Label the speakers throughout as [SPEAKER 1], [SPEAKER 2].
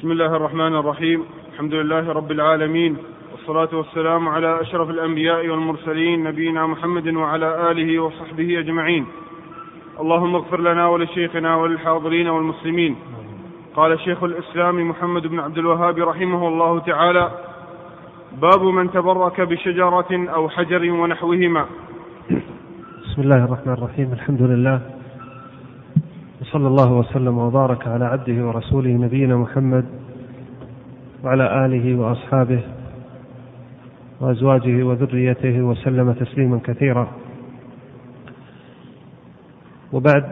[SPEAKER 1] بسم الله الرحمن الرحيم. الحمد لله رب العالمين، والصلاة والسلام على أشرف الأنبياء والمرسلين، نبينا محمد وعلى آله وصحبه أجمعين. اللهم اغفر لنا ولشيخنا وللحاضرين والمسلمين. قال شيخ الإسلام محمد بن عبد الوهاب رحمه الله تعالى: باب من تبرك بشجرة أو حجر ونحوهما.
[SPEAKER 2] بسم الله الرحمن الرحيم. الحمد لله، وصلى الله وسلم وبارك على عبده ورسوله نبينا محمد وعلى آله وأصحابه وأزواجه وذريته وسلم تسليما كثيرا. وبعد،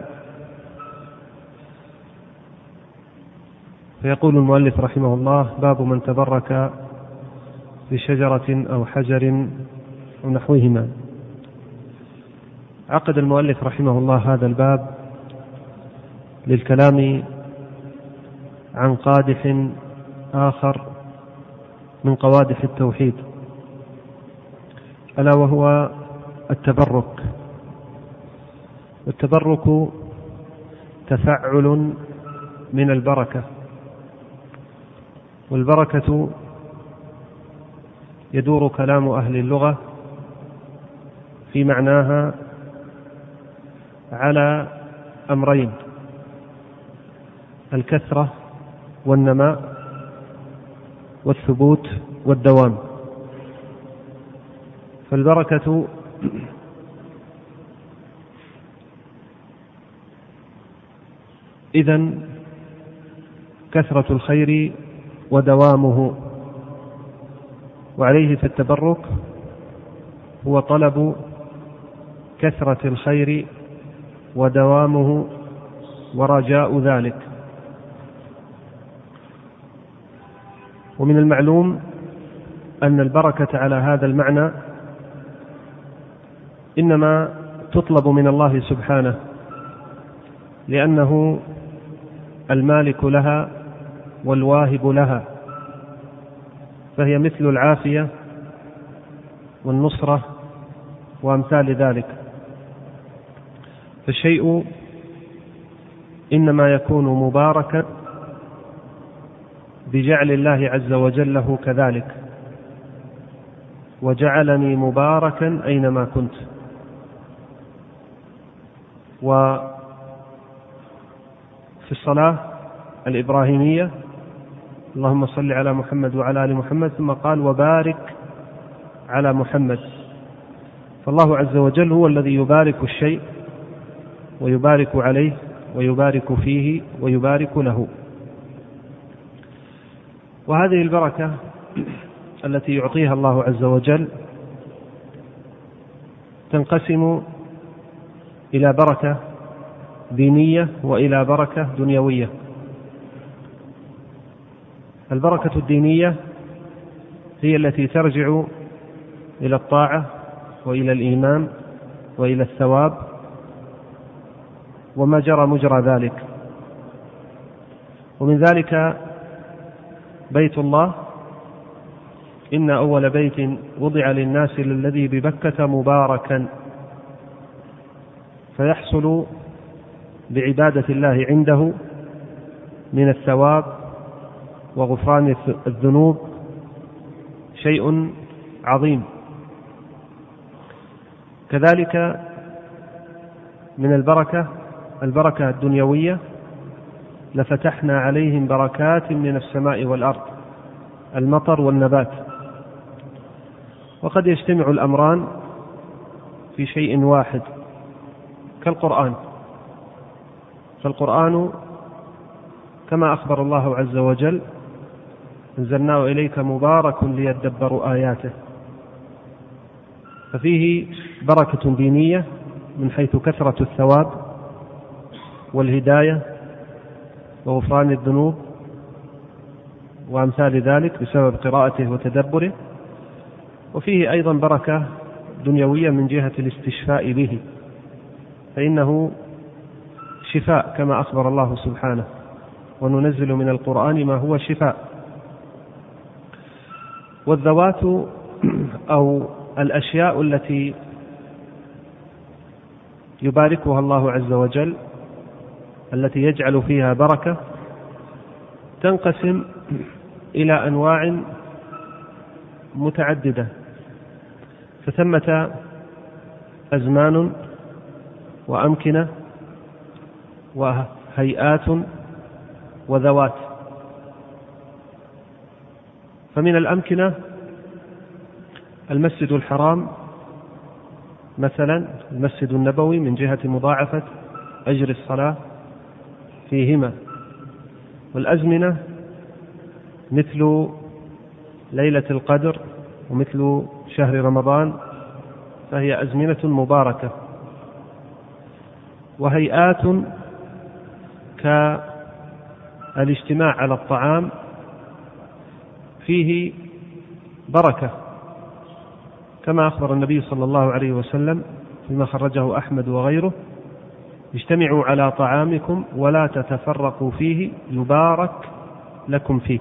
[SPEAKER 2] فيقول المؤلف رحمه الله: باب من تبرك بشجرة أو حجر أو نحوهما. عقد المؤلف رحمه الله هذا الباب للكلام عن قادح آخر من قوادح التوحيد، ألا وهو التبرك. والتبرك تفعل من البركة، والبركة يدور كلام أهل اللغة في معناها على أمرين: الكثرة والنماء والثبوت والدوام. فالبركة إذن كثرة الخير ودوامه، وعليه فالتبرك هو طلب كثرة الخير ودوامه ورجاء ذلك. ومن المعلوم أن البركة على هذا المعنى إنما تطلب من الله سبحانه، لأنه المالك لها والواهب لها، فهي مثل العافية والنصرة وأمثال ذلك. فالشيء إنما يكون مباركا بجعل الله عز وجل له كذلك: وجعلني مباركا أينما كنت. وفي الصلاة الإبراهيمية: اللهم صل على محمد وعلى آل محمد، ثم قال: وبارك على محمد. فالله عز وجل هو الذي يبارك الشيء ويبارك عليه ويبارك فيه ويبارك له. وهذه البركة التي يعطيها الله عز وجل تنقسم إلى بركة دينية وإلى بركة دنيوية. البركة الدينية هي التي ترجع إلى الطاعة وإلى الإيمان وإلى الثواب وما جرى مجرى ذلك. ومن ذلك بيت الله: إن أول بيت وضع للناس للذي ببكة مباركا. فيحصل بعبادة الله عنده من الثواب وغفران الذنوب شيء عظيم. كذلك من البركة الدنيوية: لفتحنا عليهم بركات من السماء والأرض، المطر والنبات. وقد يجتمع الأمران في شيء واحد كالقرآن. فالقرآن كما أخبر الله عز وجل: أنزلناه إليك مبارك ليدبروا آياته. ففيه بركة دينية من حيث كثرة الثواب والهداية وغفران الذنوب وأمثال ذلك بسبب قراءته وتدبره. وفيه أيضا بركة دنيوية من جهة الاستشفاء به، فإنه شفاء كما أخبر الله سبحانه: وننزل من القرآن ما هو شفاء. والذوات أو الأشياء التي يباركها الله عز وجل التي يجعل فيها بركة تنقسم إلى أنواع متعددة، فثمة أزمان وأمكنة وهيئات وذوات. فمن الأمكنة المسجد الحرام مثلا، المسجد النبوي من جهة مضاعفة أجر الصلاة فيهما، والأزمنة مثل ليلة القدر ومثل شهر رمضان، فهي أزمنة مباركة. وهيئات كالاجتماع على الطعام فيه بركة، كما أخبر النبي صلى الله عليه وسلم فيما خرجه أحمد وغيره: اجتمعوا على طعامكم ولا تتفرقوا فيه يبارك لكم فيه.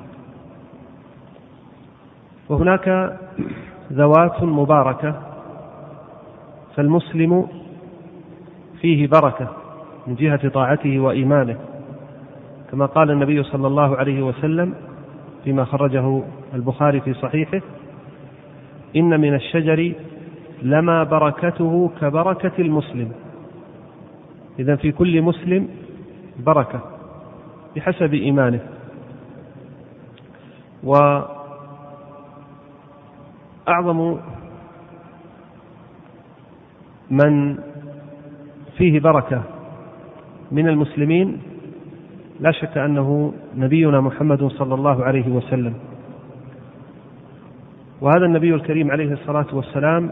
[SPEAKER 2] وهناك ذوات مباركة، فالمسلم فيه بركة من جهة طاعته وإيمانه، كما قال النبي صلى الله عليه وسلم فيما خرجه البخاري في صحيحه: إن من الشجر لما بركته كبركة المسلم. إذن في كل مسلم بركة بحسب إيمانه. وأعظم من فيه بركة من المسلمين لا شك أنه نبينا محمد صلى الله عليه وسلم. وهذا النبي الكريم عليه الصلاة والسلام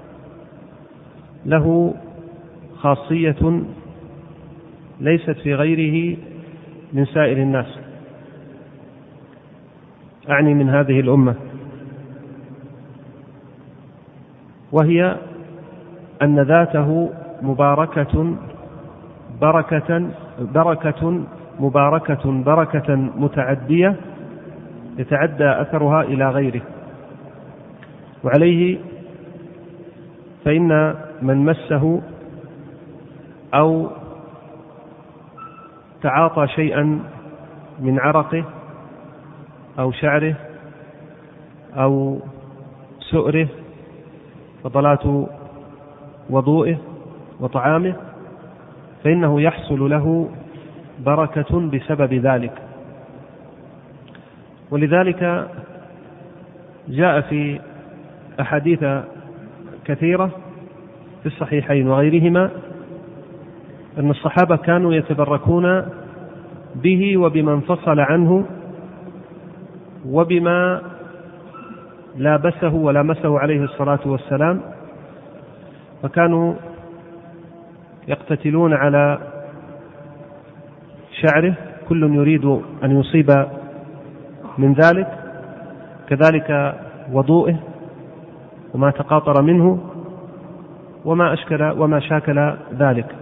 [SPEAKER 2] له خاصية ليست في غيره من سائر الناس، أعني من هذه الأمة، وهي أن ذاته مباركة بركة متعدية يتعدى أثرها إلى غيره. وعليه فإن من مسه أو تعاطى شيئا من عرقه أو شعره أو سؤره فضلات وضوئه وطعامه، فإنه يحصل له بركة بسبب ذلك. ولذلك جاء في أحاديث كثيرة في الصحيحين وغيرهما أن الصحابة كانوا يتبركون به وبما انفصل عنه وبما لابسه ولامسه عليه الصلاة والسلام، فكانوا يقتتلون على شعره، كل يريد أن يصيب من ذلك، كذلك وضوئه وما تقاطر منه وما شاكل ذلك.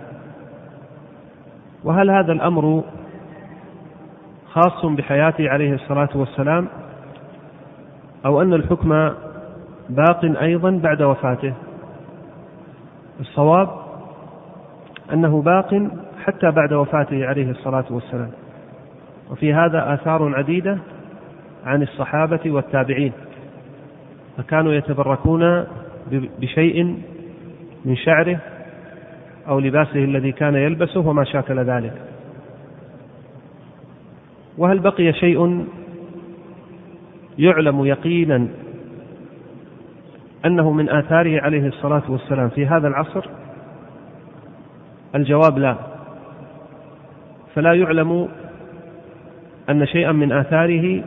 [SPEAKER 2] وهل هذا الأمر خاص بحياته عليه الصلاة والسلام أو أن الحكم باق أيضا بعد وفاته؟ الصواب أنه باق حتى بعد وفاته عليه الصلاة والسلام. وفي هذا آثار عديدة عن الصحابة والتابعين، فكانوا يتبركون بشيء من شعره أو لباسه الذي كان يلبسه وما شاكل ذلك. وهل بقي شيء يعلم يقينا أنه من آثاره عليه الصلاة والسلام في هذا العصر؟ الجواب لا. فلا يعلم أن شيئا من آثاره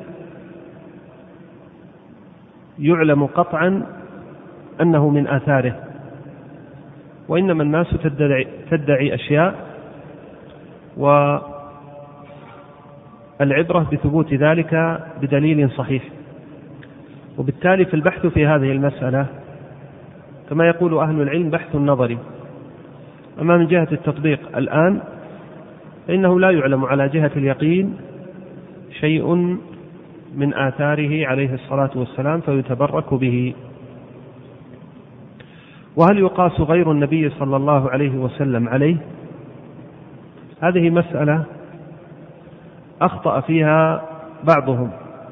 [SPEAKER 2] يعلم قطعا أنه من آثاره، وإنما الناس تدعي أشياء، والعبرة بثبوت ذلك بدليل صحيح. وبالتالي في البحث في هذه المسألة كما يقول أهل العلم بحث نظري. أما من جهة التطبيق الآن فإنه لا يعلم على جهة اليقين شيء من آثاره عليه الصلاة والسلام فيتبرك به. وهل يقاس غير النبي صلى الله عليه وسلم عليه؟ هذه مسألة أخطأ فيها بعضهم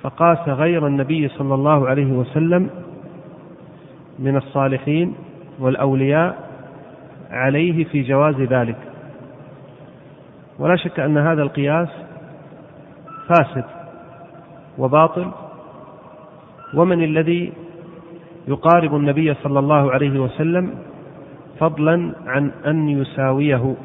[SPEAKER 2] فقاس غير النبي صلى الله عليه وسلم من الصالحين والأولياء عليه في جواز ذلك. ولا شك أن هذا القياس فاسد وباطل. ومن الذي يقارب النبي صلى الله عليه وسلم فضلا عن أن يساويه؟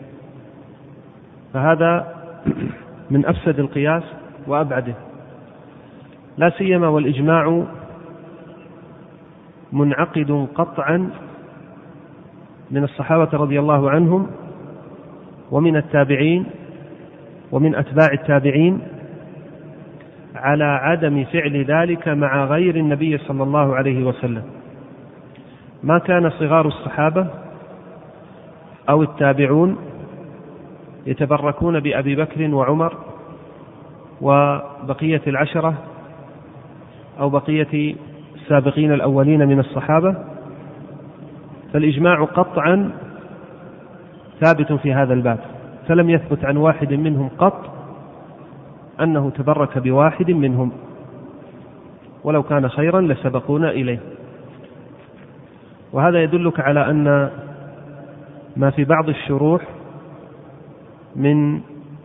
[SPEAKER 2] فهذا من أفسد القياس وأبعده، لا سيما والإجماع منعقد قطعا من الصحابة رضي الله عنهم ومن التابعين ومن أتباع التابعين على عدم فعل ذلك مع غير النبي صلى الله عليه وسلم. ما كان صغار الصحابة أو التابعون يتبركون بأبي بكر وعمر وبقية العشرة أو بقية السابقين الأولين من الصحابة، فالإجماع قطعا ثابت في هذا الباب، فلم يثبت عن واحد منهم قط أنه تبرك بواحد منهم، ولو كان خيرا لسبقونا إليه. وهذا يدلك على أن ما في بعض الشروح من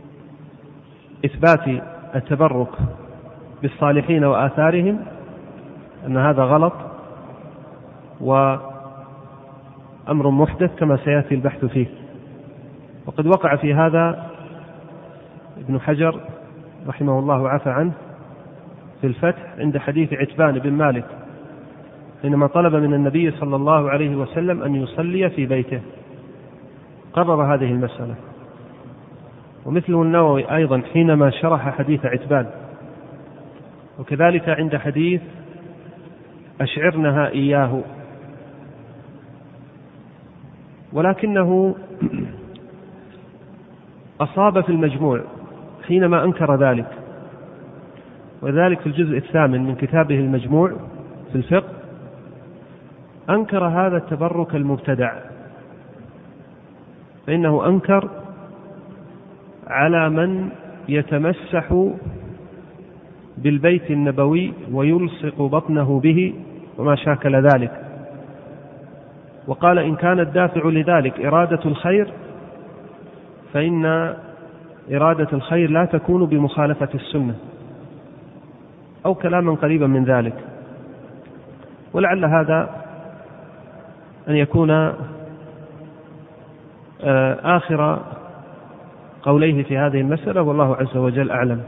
[SPEAKER 2] إثبات التبرك بالصالحين وآثارهم أن هذا غلط وأمر محدث كما سيأتي البحث فيه. وقد وقع في هذا ابن حجر رحمه الله وعفى عنه في الفتح عند حديث عتبان بن مالك حينما طلب من النبي صلى الله عليه وسلم أن يصلي في بيته، قرر هذه المسألة. ومثله النووي أيضا حينما شرح حديث عتبان، وكذلك عند حديث أشعرنها إياه. ولكنه أصاب في المجموع حينما أنكر ذلك، وذلك في الجزء الثامن من كتابه المجموع في الفقه، أنكر هذا التبرك المبتدع، فإنه أنكر على من يتمسح بالبيت النبوي ويلصق بطنه به وما شاكل ذلك، وقال إن كان الدافع لذلك إرادة الخير فإن إرادة الخير لا تكون بمخالفة السنة، أو كلاما قريبا من ذلك. ولعل هذا أن يكون آخر قوليه في هذه المسألة، والله عز وجل أعلم.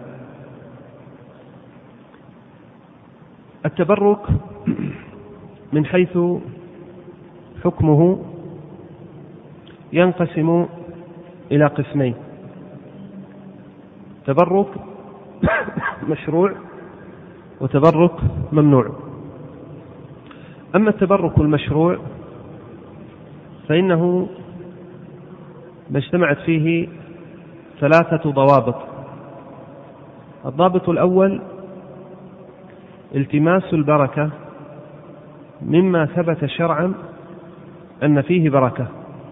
[SPEAKER 2] التبرك من حيث حكمه ينقسم إلى قسمين: تبرك مشروع وتبرك ممنوع. أما التبرك المشروع فإنه ما اجتمعت فيه ثلاثة ضوابط. الضابط الأول التماس البركة مما ثبت شرعا أن فيه بركة،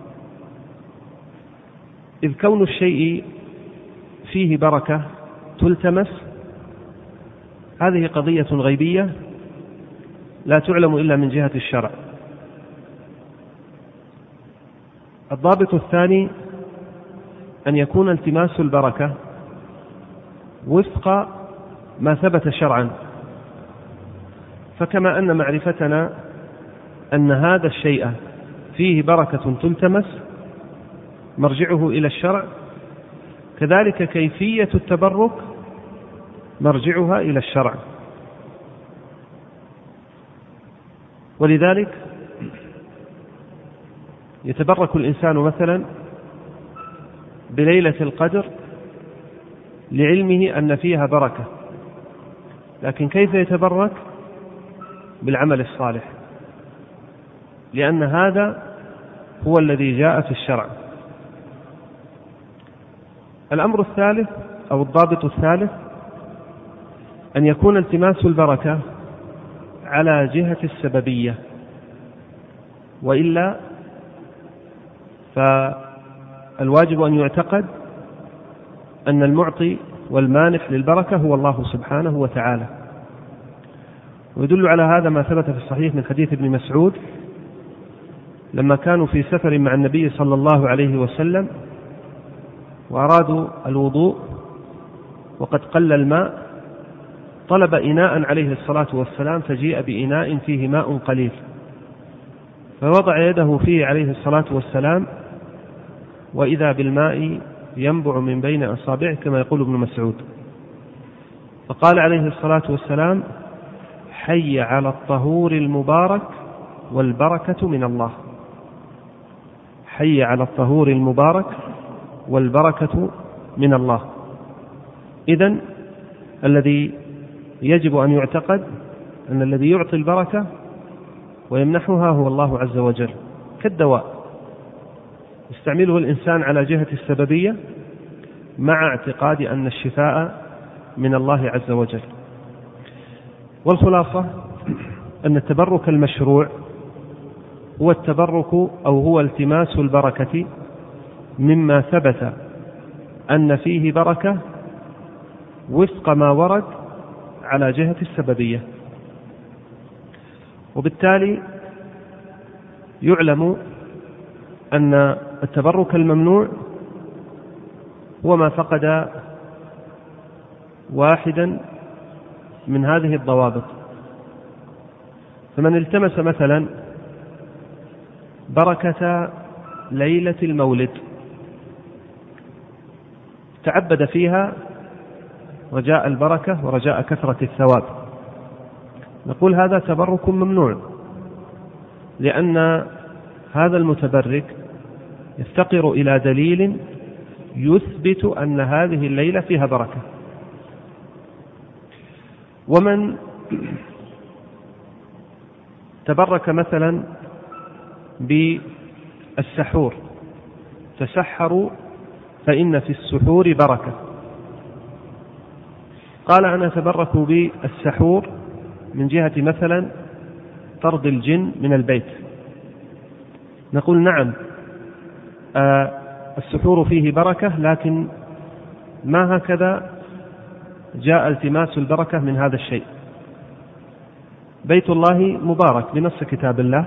[SPEAKER 2] إذ كون الشيء فيه بركة تلتمس هذه قضية غيبية لا تعلم إلا من جهة الشرع. الضابط الثاني أن يكون التماس البركة وفق ما ثبت شرعا، فكما أن معرفتنا أن هذا الشيء فيه بركة تلتمس مرجعه إلى الشرع، كذلك كيفية التبرك مرجعها إلى الشرع. ولذلك يتبرك الإنسان مثلا بليلة القدر لعلمه أن فيها بركة، لكن كيف يتبرك؟ بالعمل الصالح، لأن هذا هو الذي جاء في الشرع. الأمر الثالث أو الضابط الثالث أن يكون التماس البركة على جهة السببية، وإلا فالواجب أن يعتقد أن المعطي والمانح للبركة هو الله سبحانه وتعالى. ويدل على هذا ما ثبت في الصحيح من حديث ابن مسعود لما كانوا في سفر مع النبي صلى الله عليه وسلم وأرادوا الوضوء وقد قل الماء، طلب إناء عليه الصلاة والسلام فجيء بإناء فيه ماء قليل، فوضع يده فيه عليه الصلاة والسلام وإذا بالماء ينبع من بين أصابعه كما يقول ابن مسعود، فقال عليه الصلاة والسلام: حي على الطهور المبارك والبركة من الله. حي على الطهور المبارك والبركة من الله. إذن الذي يجب أن يعتقد أن الذي يعطي البركة ويمنحها هو الله عز وجل، كالدواء يستعمله الإنسان على جهة السببية مع اعتقاد أن الشفاء من الله عز وجل. والخلاصة أن التبرك المشروع هو التبرك أو هو التماس البركة مما ثبت أن فيه بركة وفق ما ورد على جهة السببية. وبالتالي يعلم أن التبرك الممنوع هو ما فقد واحدا من هذه الضوابط. فمن التمس مثلا بركة ليلة المولد تعبد فيها رجاء البركة ورجاء كثرة الثواب، نقول هذا تبرك ممنوع، لأن هذا المتبرك يفتقر إلى دليل يثبت أن هذه الليلة فيها بركة. ومن تبرك مثلا بالسحور: تسحروا فإن في السحور بركة، قال أنا أتبرك بالسحور من جهة مثلا طرد الجن من البيت، نقول نعم السحور فيه بركة، لكن ما هكذا جاء التماس البركة من هذا الشيء. بيت الله مبارك بنص كتاب الله،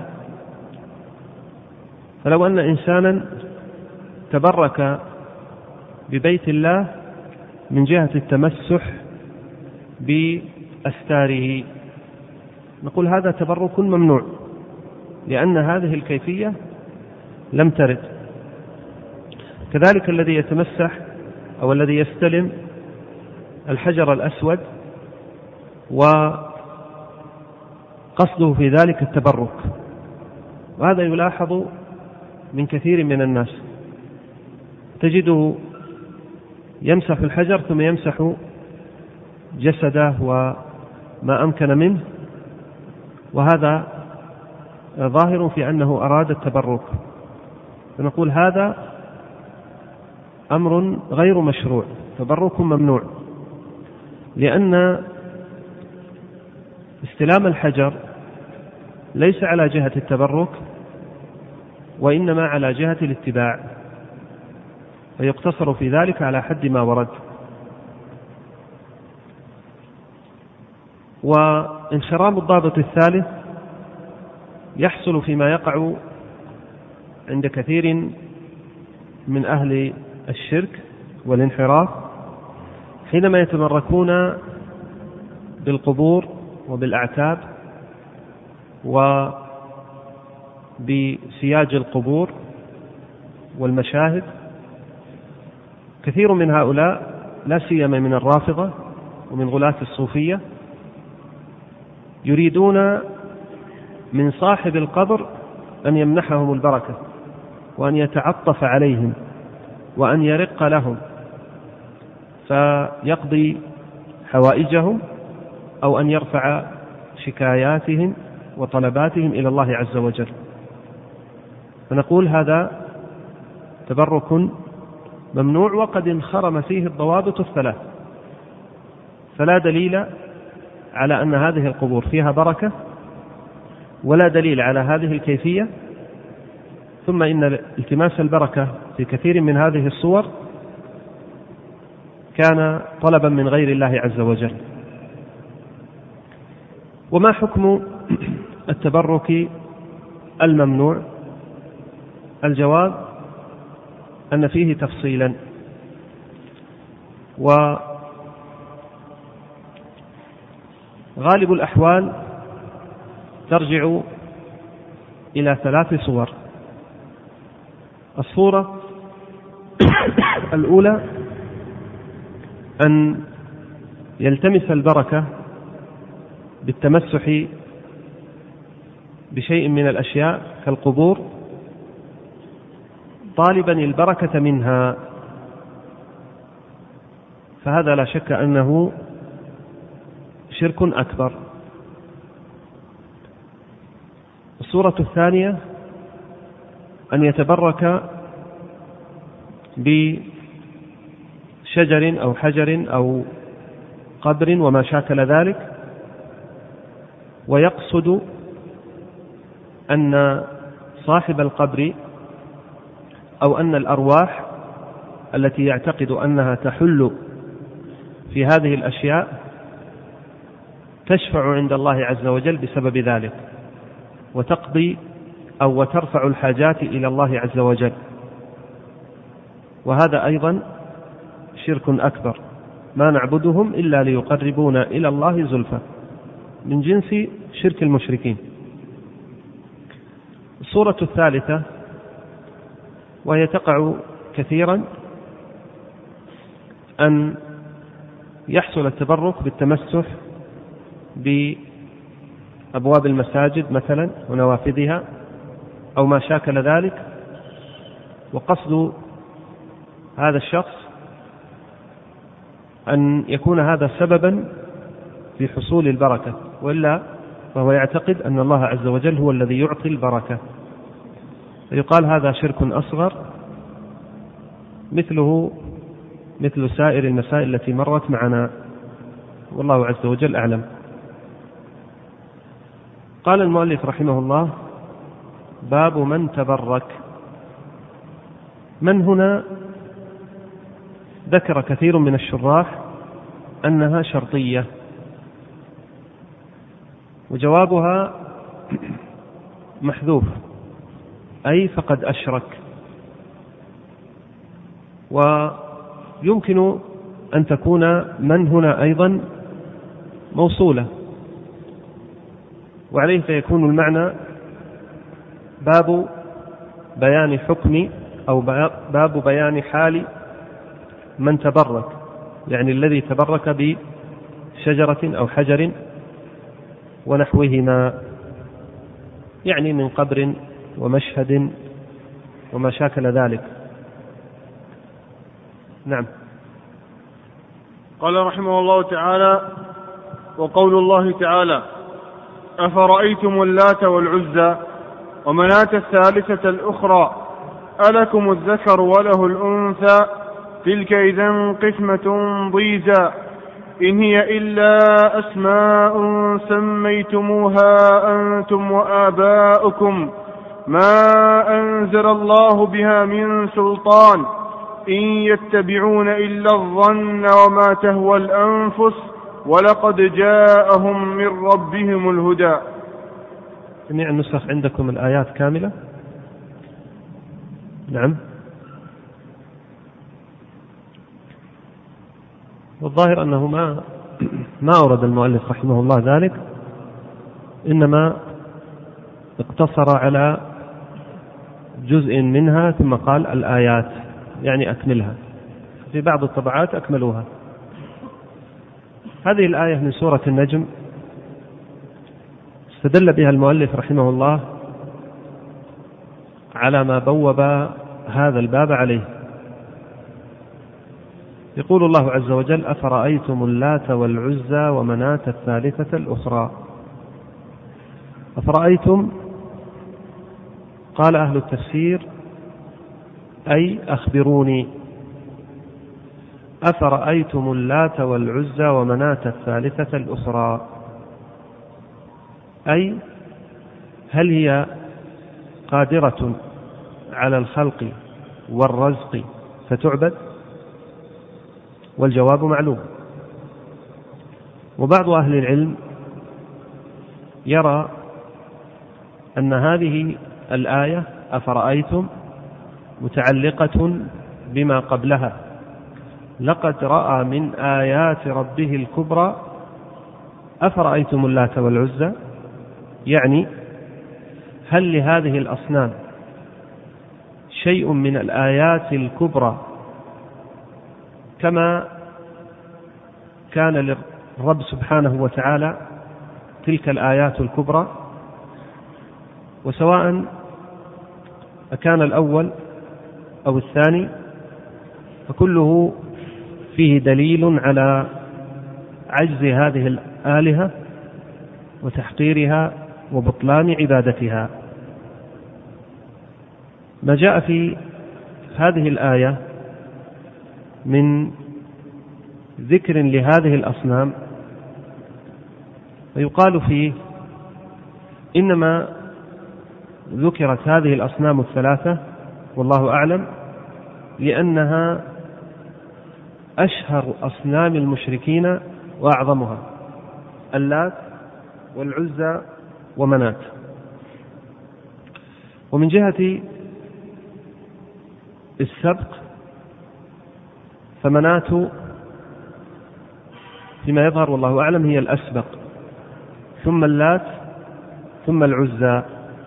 [SPEAKER 2] فلو أن إنسانا تبرك ببيت الله من جهة التمسح بأستاره نقول هذا تبرك ممنوع، لأن هذه الكيفية لم ترد. كذلك الذي يتمسح أو الذي يستلم الحجر الأسود وقصده في ذلك التبرك، وهذا يلاحظ من كثير من الناس، تجده يمسح الحجر ثم يمسح جسده وما أمكن منه، وهذا ظاهر في أنه أراد التبرك، فنقول هذا أمر غير مشروع، تبرك ممنوع، لأن استلام الحجر ليس على جهة التبرك وإنما على جهة الاتباع، فيقتصر في ذلك على حد ما ورد. وانشرام الضابط الثالث يحصل فيما يقع عند كثير من أهل الشرك والانحراف حينما يتبركون بالقبور وبالأعتاب وبسياج القبور والمشاهد. كثير من هؤلاء لا سيما من الرافضة ومن غلاة الصوفية يريدون من صاحب القبر أن يمنحهم البركة وأن يتعطف عليهم وأن يرق لهم فيقضي حوائجهم أو أن يرفع شكاياتهم وطلباتهم إلى الله عز وجل. فنقول هذا تبرك ممنوع وقد انخرم فيه الضوابط الثلاث، فلا دليل على أن هذه القبور فيها بركة ولا دليل على هذه الكيفية. ثم إن التماس البركة في كثير من هذه الصور كان طلبا من غير الله عز وجل. وما حكم التبرك الممنوع؟ الجواب أن فيه تفصيلا، وغالب الأحوال ترجع إلى 3 صور. الصورة الأولى أن يلتمس البركة بالتمسح بشيء من الأشياء كالقبور طالبا البركة منها، فهذا لا شك أنه شرك أكبر. الصورة الثانية أن يتبرك بشجر أو حجر أو قبر وما شاكل ذلك، ويقصد أن صاحب القبر أو أن الأرواح التي يعتقد أنها تحل في هذه الأشياء تشفع عند الله عز وجل بسبب ذلك، وتقضي أو وترفع الحاجات إلى الله عز وجل، وهذا أيضا شرك أكبر، ما نعبدهم إلا ليقربونا إلى الله زلفى، من جنس شرك المشركين. الصورة الثالثة وهي تقع كثيرا أن يحصل التبرك بالتمسح بأبواب المساجد مثلا ونوافذها أو ما شاكل ذلك، وقصد هذا الشخص أن يكون هذا سببا في حصول البركة، وإلا فهو يعتقد أن الله عز وجل هو الذي يعطي البركة، فيقال هذا شرك أصغر مثله مثل سائر المسائل التي مرت معنا، والله عز وجل أعلم. قال المؤلف رحمه الله: باب من تبرك. من هنا ذكر كثير من الشراح أنها شرطية، وجوابها محذوف، أي فقد أشرك. ويمكن أن تكون من هنا أيضا موصولة، وعليه فيكون المعنى باب بيان حكم أو باب بيان حال من تبرك، يعني الذي تبرك بشجرة أو حجر ونحوهما، يعني من قبر ومشهد وما شاكل ذلك. نعم.
[SPEAKER 1] قال رحمه الله تعالى: وقول الله تعالى: أفرأيتم اللات والعزى ومناة الثالثة الأخرى ألكم الذكر وله الأنثى تلك إذن قسمة ضيزى إن هي إلا أسماء سميتموها أنتم وآباؤكم ما أنزل الله بها من سلطان إن يتبعون إلا الظن وما تهوى الأنفس ولقد جاءهم من ربهم الهدى.
[SPEAKER 2] جميع النسخ عندكم الآيات كاملة؟ نعم. والظاهر أنه ما أورد المؤلف رحمه الله ذلك، إنما اقتصر على جزء منها ثم قال الآيات، يعني أكملها. في بعض الطبعات أكملوها. هذه الآية من سورة النجم استدل بها المؤلف رحمه الله على ما بوب هذا الباب عليه. يقول الله عز وجل: أفرأيتم اللات والعزى ومناة الثالثة الأخرى. أفرأيتم، قال أهل التفسير: أي أخبروني، أفرأيتم اللات والعزى ومناة الثالثة الأخرى، أي هل هي قادرة على الخلق والرزق فتعبد، والجواب معلوم. وبعض أهل العلم يرى أن هذه الآية أفرأيتم متعلقة بما قبلها، لقد رأى من آيات ربه الكبرى أفرأيتم اللات والعزى، يعني هل لهذه الأصنام شيء من الآيات الكبرى كما كان للرب سبحانه وتعالى تلك الآيات الكبرى، وسواء أكان الأول أو الثاني فكله فيه دليل على عجز هذه الآلهة وتحقيرها وبطلان عبادتها. ما جاء في هذه الآية من ذكر لهذه الأصنام فيقال فيه إنما ذكرت هذه الأصنام الثلاثة والله أعلم لأنها أشهر أصنام المشركين وأعظمها، اللات والعزى ومنات. ومن جهة السبق فمنات فيما يظهر والله أعلم هي الأسبق، ثم اللات ثم العزى،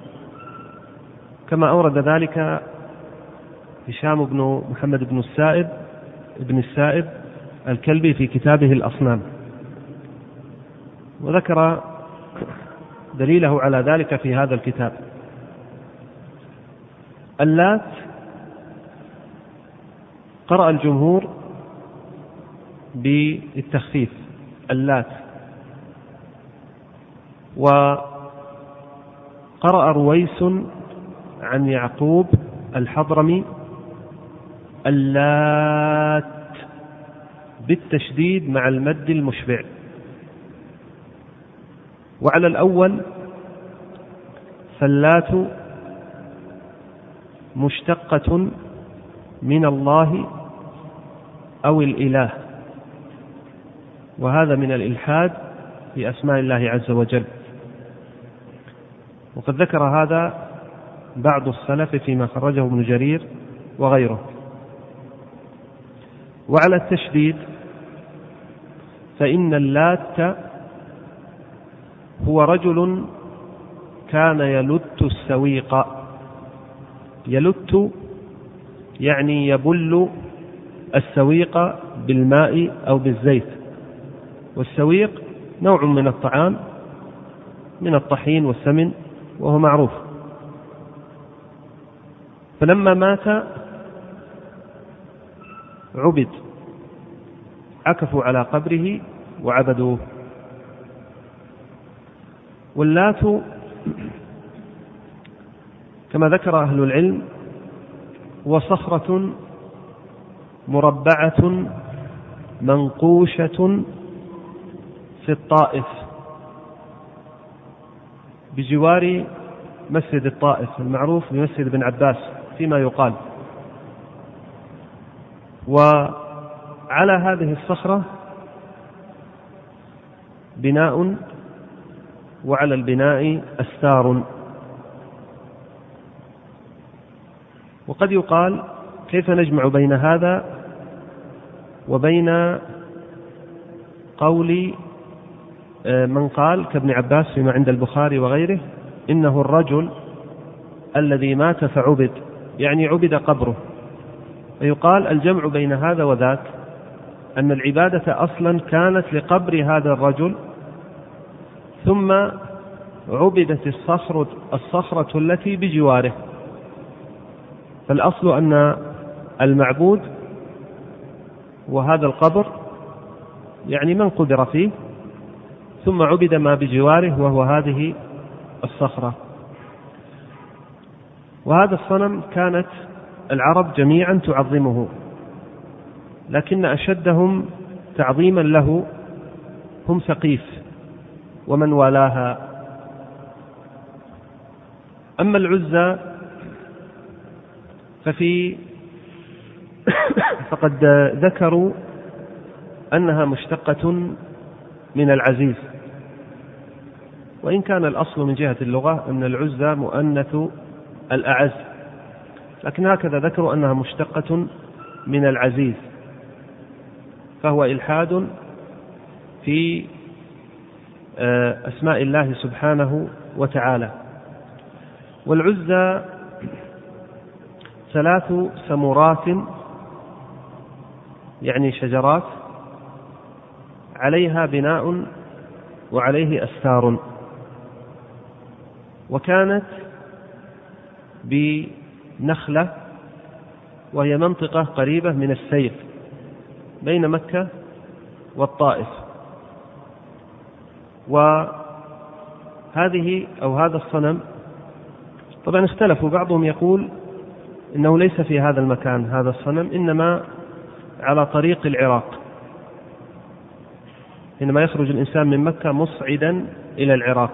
[SPEAKER 2] كما أورد ذلك هشام بن محمد بن السائب الكلبي في كتابه الأصنام، وذكر دليله على ذلك في هذا الكتاب. اللات قرأ الجمهور بالتخفيف اللات، وقرأ رويس عن يعقوب الحضرمي اللات بالتشديد مع المد المشبع. وعلى الأول فاللات مشتقة من الله أو الإله، وهذا من الإلحاد في أسماء الله عز وجل، وقد ذكر هذا بعض السلف فيما خرجه ابن جرير وغيره. وعلى التشديد فإن اللات هو رجل كان يلت السويق، يلت يعني يبل السويق بالماء أو بالزيت، والسويق نوع من الطعام من الطحين والسمن وهو معروف. فلما مات عبد، عكفوا على قبره وعبدوه. واللات كما ذكر أهل العلم هو صخرة مربعة منقوشة في الطائف بجوار مسجد الطائف المعروف بمسجد بن عباس فيما يقال. وعلى هذه الصخرة بناء، وعلى البناء أستار. وقد يقال كيف نجمع بين هذا وبين قول من قال كابن عباس فيما عند البخاري وغيره إنه الرجل الذي مات فعبد، يعني عبد قبره. فيقال الجمع بين هذا وذاك أن العبادة أصلا كانت لقبر هذا الرجل، ثم عبدت الصخرة التي بجواره. فالأصل أن المعبود وهذا القبر يعني من قدر فيه، ثم عبد ما بجواره وهو هذه الصخرة. وهذا الصنم كانت العرب جميعا تعظمه، لكن أشدهم تعظيما له هم ثقيف ومن والاها. أما العزى فقد ذكروا أنها مشتقة من العزيز، وإن كان الأصل من جهة اللغة أن العزى مؤنث الأعز، لكن هكذا ذكروا أنها مشتقة من العزيز، فهو إلحاد في أسماء الله سبحانه وتعالى. والعزى 3 سمرات، يعني شجرات عليها بناء وعليه أستار، وكانت بنخلة، وهي منطقة قريبة من السيف بين مكة والطائف. وهذه أو هذا الصنم طبعا اختلفوا، بعضهم يقول إنه ليس في هذا المكان هذا الصنم، إنما على طريق العراق، حينما يخرج الإنسان من مكة مصعدا إلى العراق،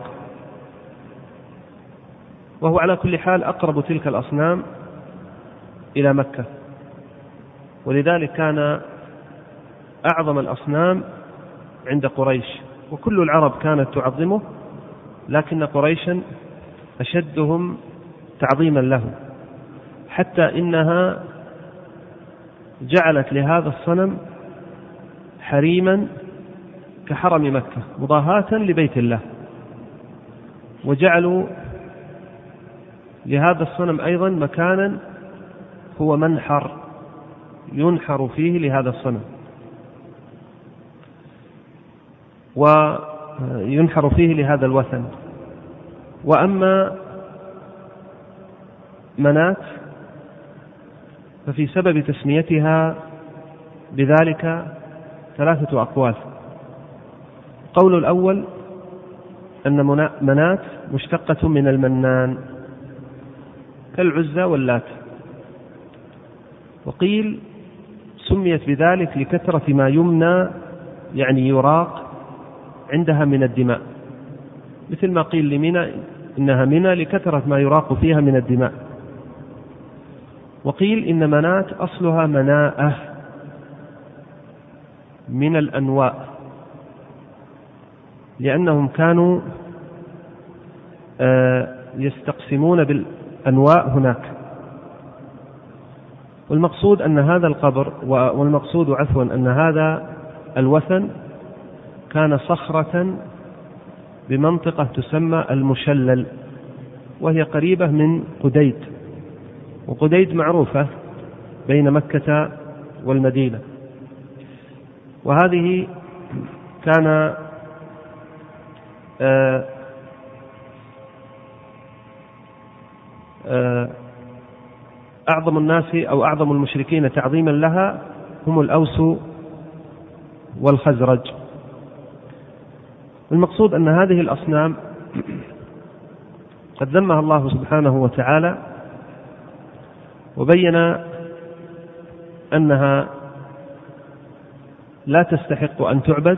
[SPEAKER 2] وهو على كل حال أقرب تلك الأصنام إلى مكة، ولذلك كان أعظم الأصنام عند قريش، وكل العرب كانت تعظمه، لكن قريشا أشدهم تعظيما له، حتى إنها جعلت لهذا الصنم حريما كحرم مكة مضاهاة لبيت الله، وجعلوا لهذا الصنم أيضا مكانا هو منحر ينحر فيه لهذا الصنم، وينحر فيه لهذا الوثن. وأما منات ففي سبب تسميتها بذلك 3 أقوال. القول الأول أن منات مشتقة من المنان كالعزى واللات، وقيل سميت بذلك لكثرة ما يمنى، يعني يراق عندها من الدماء، مثل ما قيل لمنى إنها منى لكثرة ما يراق فيها من الدماء. وقيل إن منات أصلها مناءة من الأنواء، لأنهم كانوا يستقسمون بالأنواء هناك. والمقصود أن هذا القبر، والمقصود عفوا أن هذا الوثن كان صخرة بمنطقة تسمى المشلل، وهي قريبة من قديد، وقديد معروفة بين مكة والمدينة. وهذه كان أعظم الناس أو أعظم المشركين تعظيما لها هم الأوس والخزرج. المقصود أن هذه الأصنام قد ذمها الله سبحانه وتعالى، وبين أنها لا تستحق أن تعبد،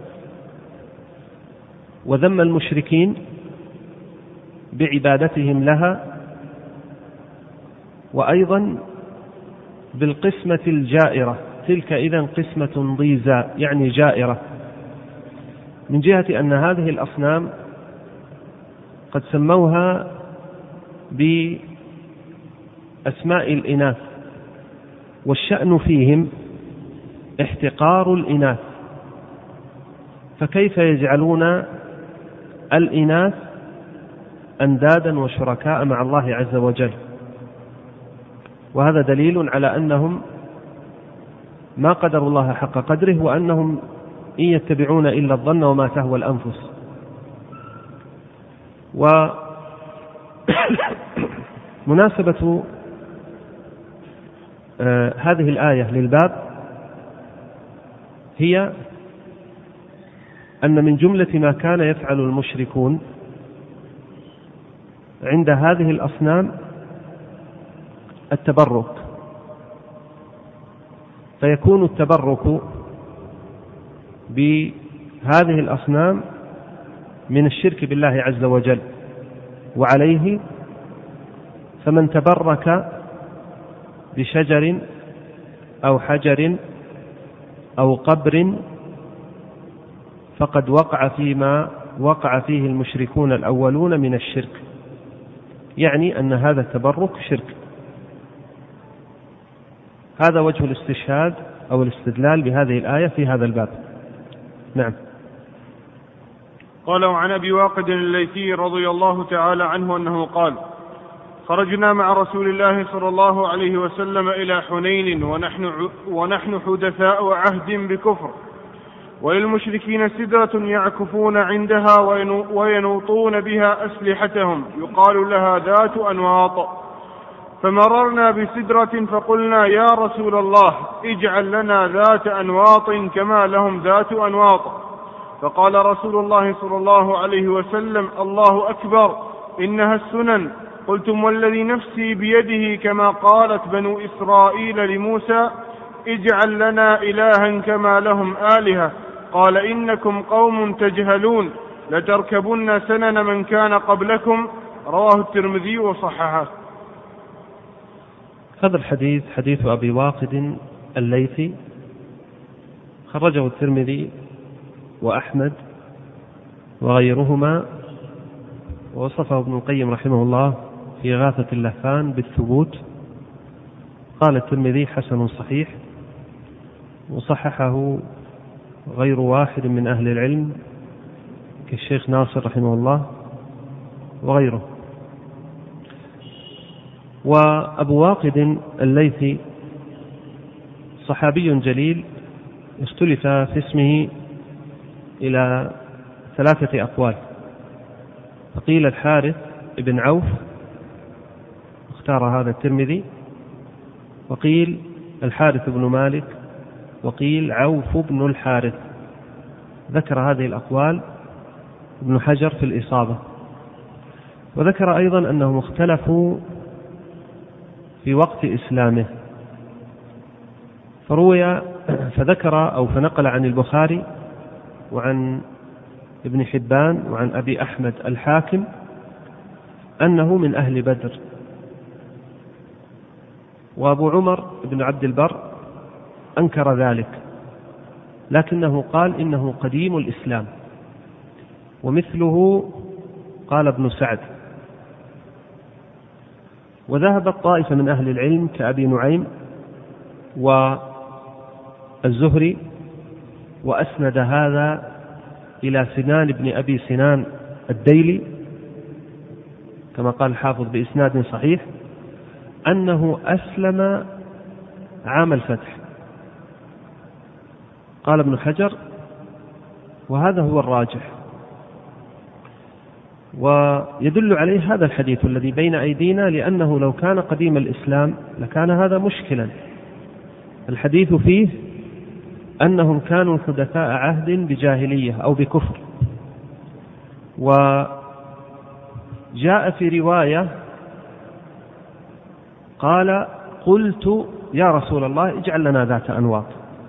[SPEAKER 2] وذم المشركين بعبادتهم لها، وأيضا بالقسمة الجائرة، تلك إذن قسمة ضيزى يعني جائرة، من جهة أن هذه الأصنام قد سموها بأسماء الإناث، والشأن فيهم احتقار الإناث، فكيف يجعلون الإناث أندادا وشركاء مع الله عز وجل؟ وهذا دليل على أنهم ما قدروا الله حق قدره، وأنهم إن يتبعون إلا الظن وما تهوى الأنفس. ومناسبة هذه الآية للباب هي أن من جملة ما كان يفعل المشركون عند هذه الأصنام التبرك، فيكون التبرك بهذه الأصنام من الشرك بالله عز وجل، وعليه فمن تبرك بشجر أو حجر أو قبر فقد وقع فيما وقع فيه المشركون الأولون من الشرك، يعني أن هذا التبرك شرك. هذا وجه الاستشهاد أو الاستدلال بهذه الآية في هذا الباب. نعم.
[SPEAKER 1] قال: وعن أبي واقد الليثي رضي الله تعالى عنه أنه قال: خرجنا مع رسول الله صلى الله عليه وسلم إلى حنين ونحن حدثاء عهد بكفر، وللمشركين سدرة يعكفون عندها وينوطون بها أسلحتهم يقال لها ذات أنواط، فمررنا بسدرة فقلنا: يا رسول الله اجعل لنا ذات أنواط كما لهم ذات أنواط. فقال رسول الله صلى الله عليه وسلم: الله أكبر، إنها السنن. قلتم: والذي نفسي بيده كما قالت بنو إسرائيل لموسى: اجعل لنا إلها كما لهم آلهة. قال: إنكم قوم تجهلون، لتركبن سنن من كان قبلكم. رواه الترمذي وصححه.
[SPEAKER 2] هذا الحديث حديث أبي واقد الليثي، خرجه الترمذي وأحمد وغيرهما، ووصفه ابن القيم رحمه الله في إغاثة اللهفان بالثبوت. قال الترمذي: حسن صحيح، وصححه غير واحد من أهل العلم كالشيخ ناصر رحمه الله وغيره. وأبو واقد الليثي صحابي جليل، اختلف في اسمه إلى 3 أقوال، فقيل الحارث بن عوف، اختار هذا الترمذي، وقيل الحارث بن مالك، وقيل عوف بن الحارث. ذكر هذه الأقوال ابن حجر في الإصابة. وذكر أيضا أنهم اختلفوا في وقت إسلامه، فذكر أو فنقل عن البخاري وعن ابن حبان وعن أبي أحمد الحاكم أنه من أهل بدر. وأبو عمر بن عبد البر أنكر ذلك، لكنه قال إنه قديم الإسلام، ومثله قال ابن سعد. وذهبت طائفة من أهل العلم كأبي نعيم والزهري، وأسند هذا إلى سنان بن أبي سنان الديلي كما قال الحافظ بإسناد صحيح، أنه أسلم عام الفتح. قال ابن حجر: وهذا هو الراجح. ويدل عليه هذا الحديث الذي بين أيدينا، لأنه لو كان قديم الإسلام لكان هذا مشكلا. الحديث فيه أنهم كانوا حدثاء عهد بجاهلية أو بكفر. وجاء في رواية قال: قلت يا رسول الله اجعل لنا ذات أنواط.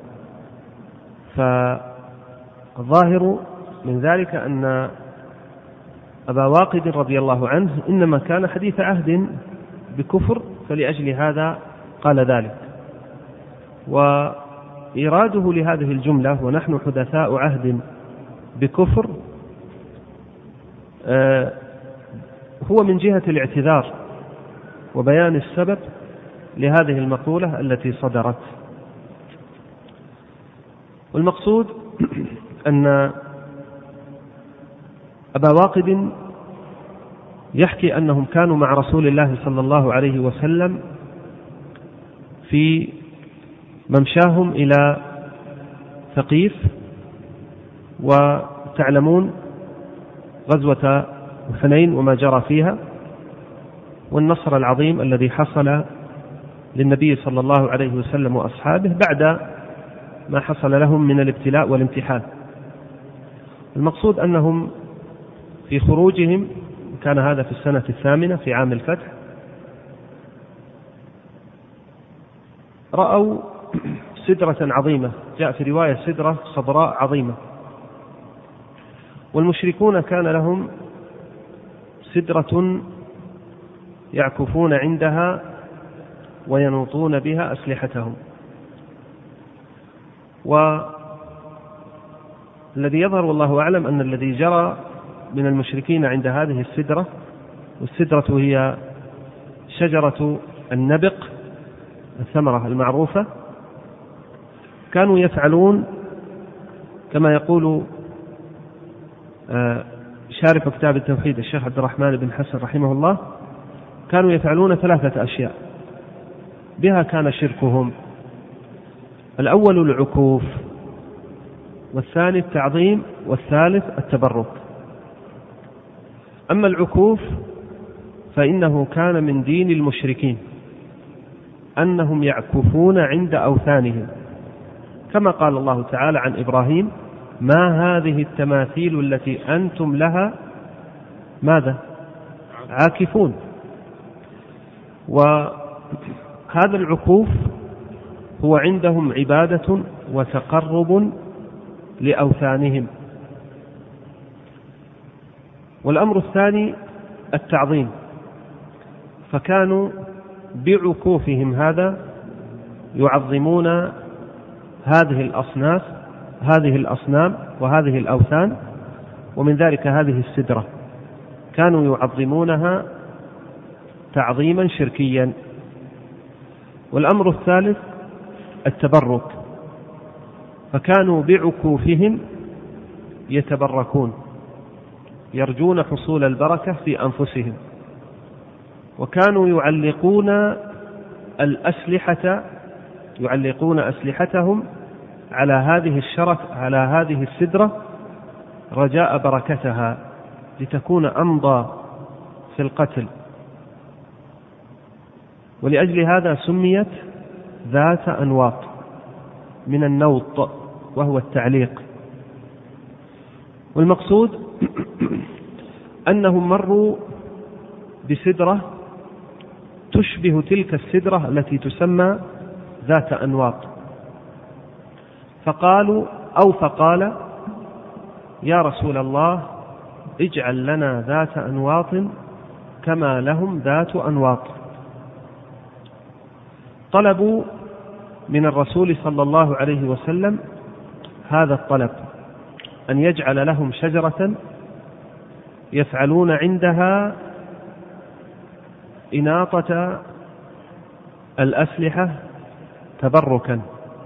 [SPEAKER 2] فالظاهر من ذلك أن أبا واقد رضي الله عنه إنما كان حديث عهد بكفر، فلأجل هذا قال ذلك. وإراده لهذه الجملة ونحن حدثاء عهد بكفر هو من جهة الاعتذار وبيان السبب لهذه المقولة التي صدرت. والمقصود أن أبا واقد يحكي أنهم كانوا مع رسول الله صلى الله عليه وسلم في ممشاهم إلى ثقيف، وتعلمون غزوة حنين وما جرى فيها، والنصر العظيم الذي حصل للنبي صلى الله عليه وسلم وأصحابه بعد ما حصل لهم من الابتلاء والامتحان. المقصود أنهم في خروجهم، كان هذا في السنة 8 في عام الفتح، رأوا سدرة عظيمة، جاء في رواية سدرة خضراء عظيمة، والمشركون كان لهم سدرة يعكفون عندها وينوطون بها أسلحتهم. والذي يظهر والله أعلم أن الذي جرى من المشركين عند هذه السدرة، والسدرة هي شجرة النبق الثمرة المعروفة، كانوا يفعلون كما يقول شارح كتاب التوحيد الشيخ عبد الرحمن بن حسن رحمه الله، كانوا يفعلون 3 أشياء بها كان شركهم. الأول العكوف، والثاني التعظيم، والثالث التبرك. أما العكوف فإنه كان من دين المشركين أنهم يعكفون عند أوثانهم، كما قال الله تعالى عن إبراهيم: ما هذه التماثيل التي أنتم لها ماذا؟ عاكفون. وهذا العكوف هو عندهم عبادة وتقرب لأوثانهم. والأمر الثاني التعظيم، فكانوا بعكوفهم هذا يعظمون هذه الأصنام وهذه الأوثان، ومن ذلك هذه السدرة كانوا يعظمونها تعظيما شركيا. والأمر الثالث التبرك، فكانوا بعكوفهم يتبركون، يرجون حصول البركة في أنفسهم. وكانوا يعلقون أسلحتهم على هذه السدرة رجاء بركتها لتكون أمضى في القتل. ولأجل هذا سميت ذات أنواط من النوط، وهو التعليق. والمقصود أنهم مروا بسدرة تشبه تلك السدرة التي تسمى ذات أنواط، فقال: يا رسول الله اجعل لنا ذات أنواط كما لهم ذات أنواط. طلبوا من الرسول صلى الله عليه وسلم هذا الطلب، أن يجعل لهم شجرة يفعلون عندها إناطة الأسلحة تبركا.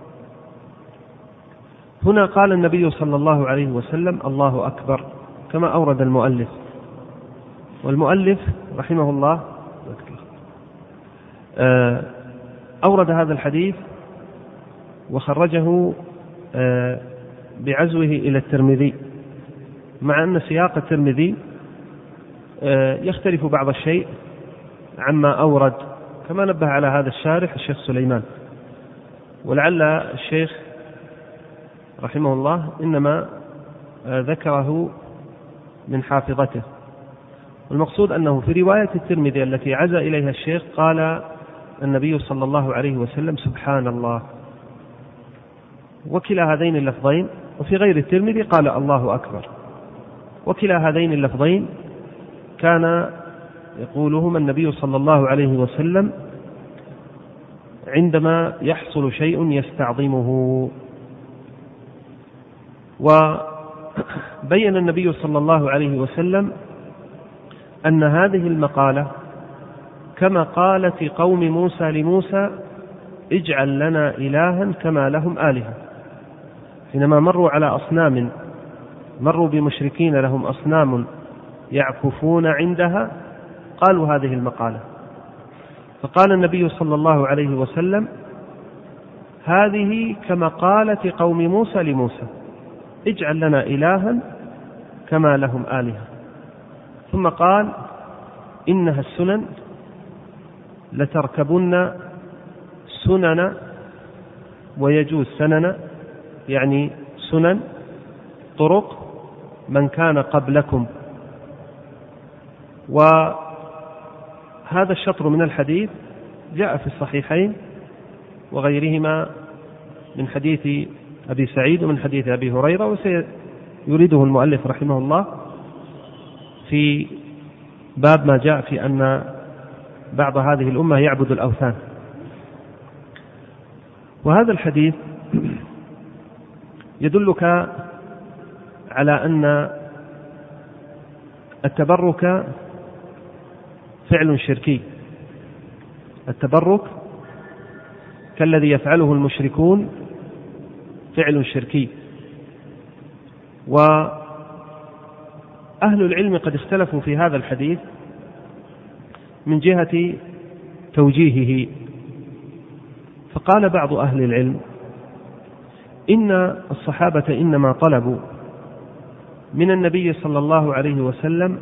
[SPEAKER 2] هنا قال النبي صلى الله عليه وسلم: الله أكبر، كما أورد المؤلف. والمؤلف رحمه الله أورد هذا الحديث وخرجه بعزوه إلى الترمذي، مع أن سياق الترمذي يختلف بعض الشيء عما أورد، كما نبه على هذا الشارح الشيخ سليمان. ولعل الشيخ رحمه الله إنما ذكره من حافظته. والمقصود أنه في رواية الترمذي التي عزى إليها الشيخ قال النبي صلى الله عليه وسلم: سبحان الله. وكلا هذين اللفظين، وفي غير الترمذي قال: الله أكبر. وكلا هذين اللفظين كان يقولهما النبي صلى الله عليه وسلم عندما يحصل شيء يستعظمه. وبين النبي صلى الله عليه وسلم أن هذه المقالة كما قالت قوم موسى لموسى: اجعل لنا إلها كما لهم آلهة. حينما مروا على أصنام، مروا بمشركين لهم أصنام يعكفون عندها، قالوا هذه المقالة. فقال النبي صلى الله عليه وسلم: هذه كمقالة قوم موسى لموسى: اجعل لنا إلها كما لهم آلهة. ثم قال: إنها السنن لتركبن سنن، ويجوز سنن يعني سنن طرق من كان قبلكم. وهذا الشطر من الحديث جاء في الصحيحين وغيرهما من حديث أبي سعيد ومن حديث أبي هريرة، وسيريده المؤلف رحمه الله في باب ما جاء في أن بعض هذه الأمة يعبد الأوثان. وهذا الحديث يدلك على أن التبرك فعل شركي. التبرك كالذي يفعله المشركون فعل شركي. وأهل العلم قد اختلفوا في هذا الحديث من جهة توجيهه، فقال بعض أهل العلم إن الصحابة إنما طلبوا من النبي صلى الله عليه وسلم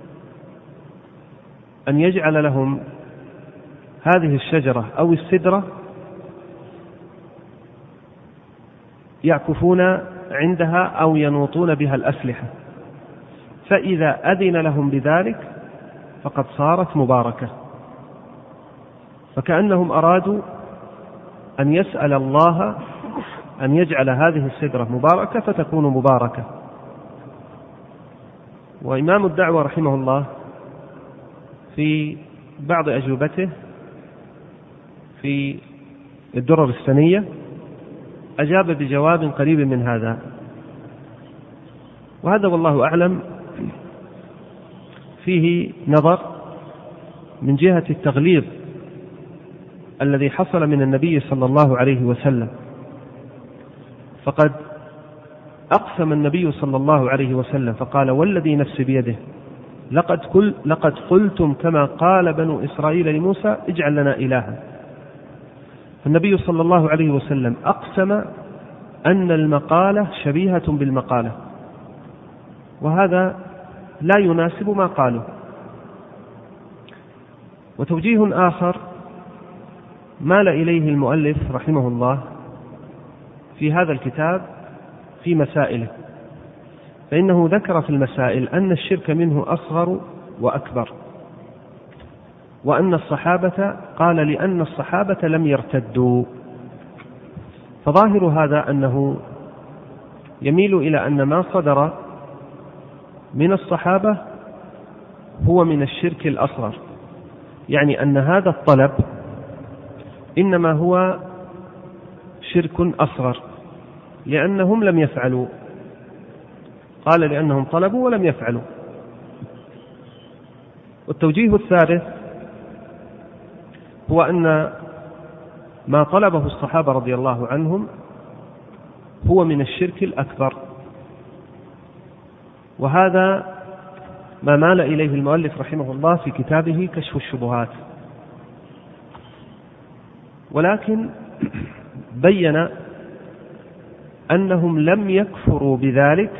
[SPEAKER 2] أن يجعل لهم هذه الشجرة أو السدرة يعكفون عندها أو ينوطون بها الأسلحة، فإذا أذن لهم بذلك فقد صارت مباركة. فكأنهم أرادوا أن يسأل الله أن يجعل هذه السدرة مباركة فتكون مباركة. وإمام الدعوة رحمه الله في بعض أجوبته في الدرر السنية أجاب بجواب قريب من هذا، وهذا والله أعلم فيه نظر من جهة التغليظ الذي حصل من النبي صلى الله عليه وسلم. فقد أقسم النبي صلى الله عليه وسلم فقال والذي نفسي بيده لقد قلتم كما قال بنو إسرائيل لموسى اجعل لنا إلها. فالنبي صلى الله عليه وسلم أقسم أن المقالة شبيهة بالمقالة، وهذا لا يناسب ما قالوا. وتوجيه آخر مال إليه المؤلف رحمه الله في هذا الكتاب في مسائله، فإنه ذكر في المسائل أن الشرك منه أصغر وأكبر، وأن الصحابة قال لأن الصحابة لم يرتدوا. فظاهر هذا أنه يميل إلى أن ما صدر من الصحابة هو من الشرك الأصغر، يعني أن هذا الطلب إنما هو شرك أصغر لأنهم لم يفعلوا. قال لأنهم طلبوا ولم يفعلوا. والتوجيه الثالث هو أن ما طلبه الصحابة رضي الله عنهم هو من الشرك الأكبر، وهذا ما مال إليه المؤلف رحمه الله في كتابه كشف الشبهات. ولكن بين أنهم لم يكفروا بذلك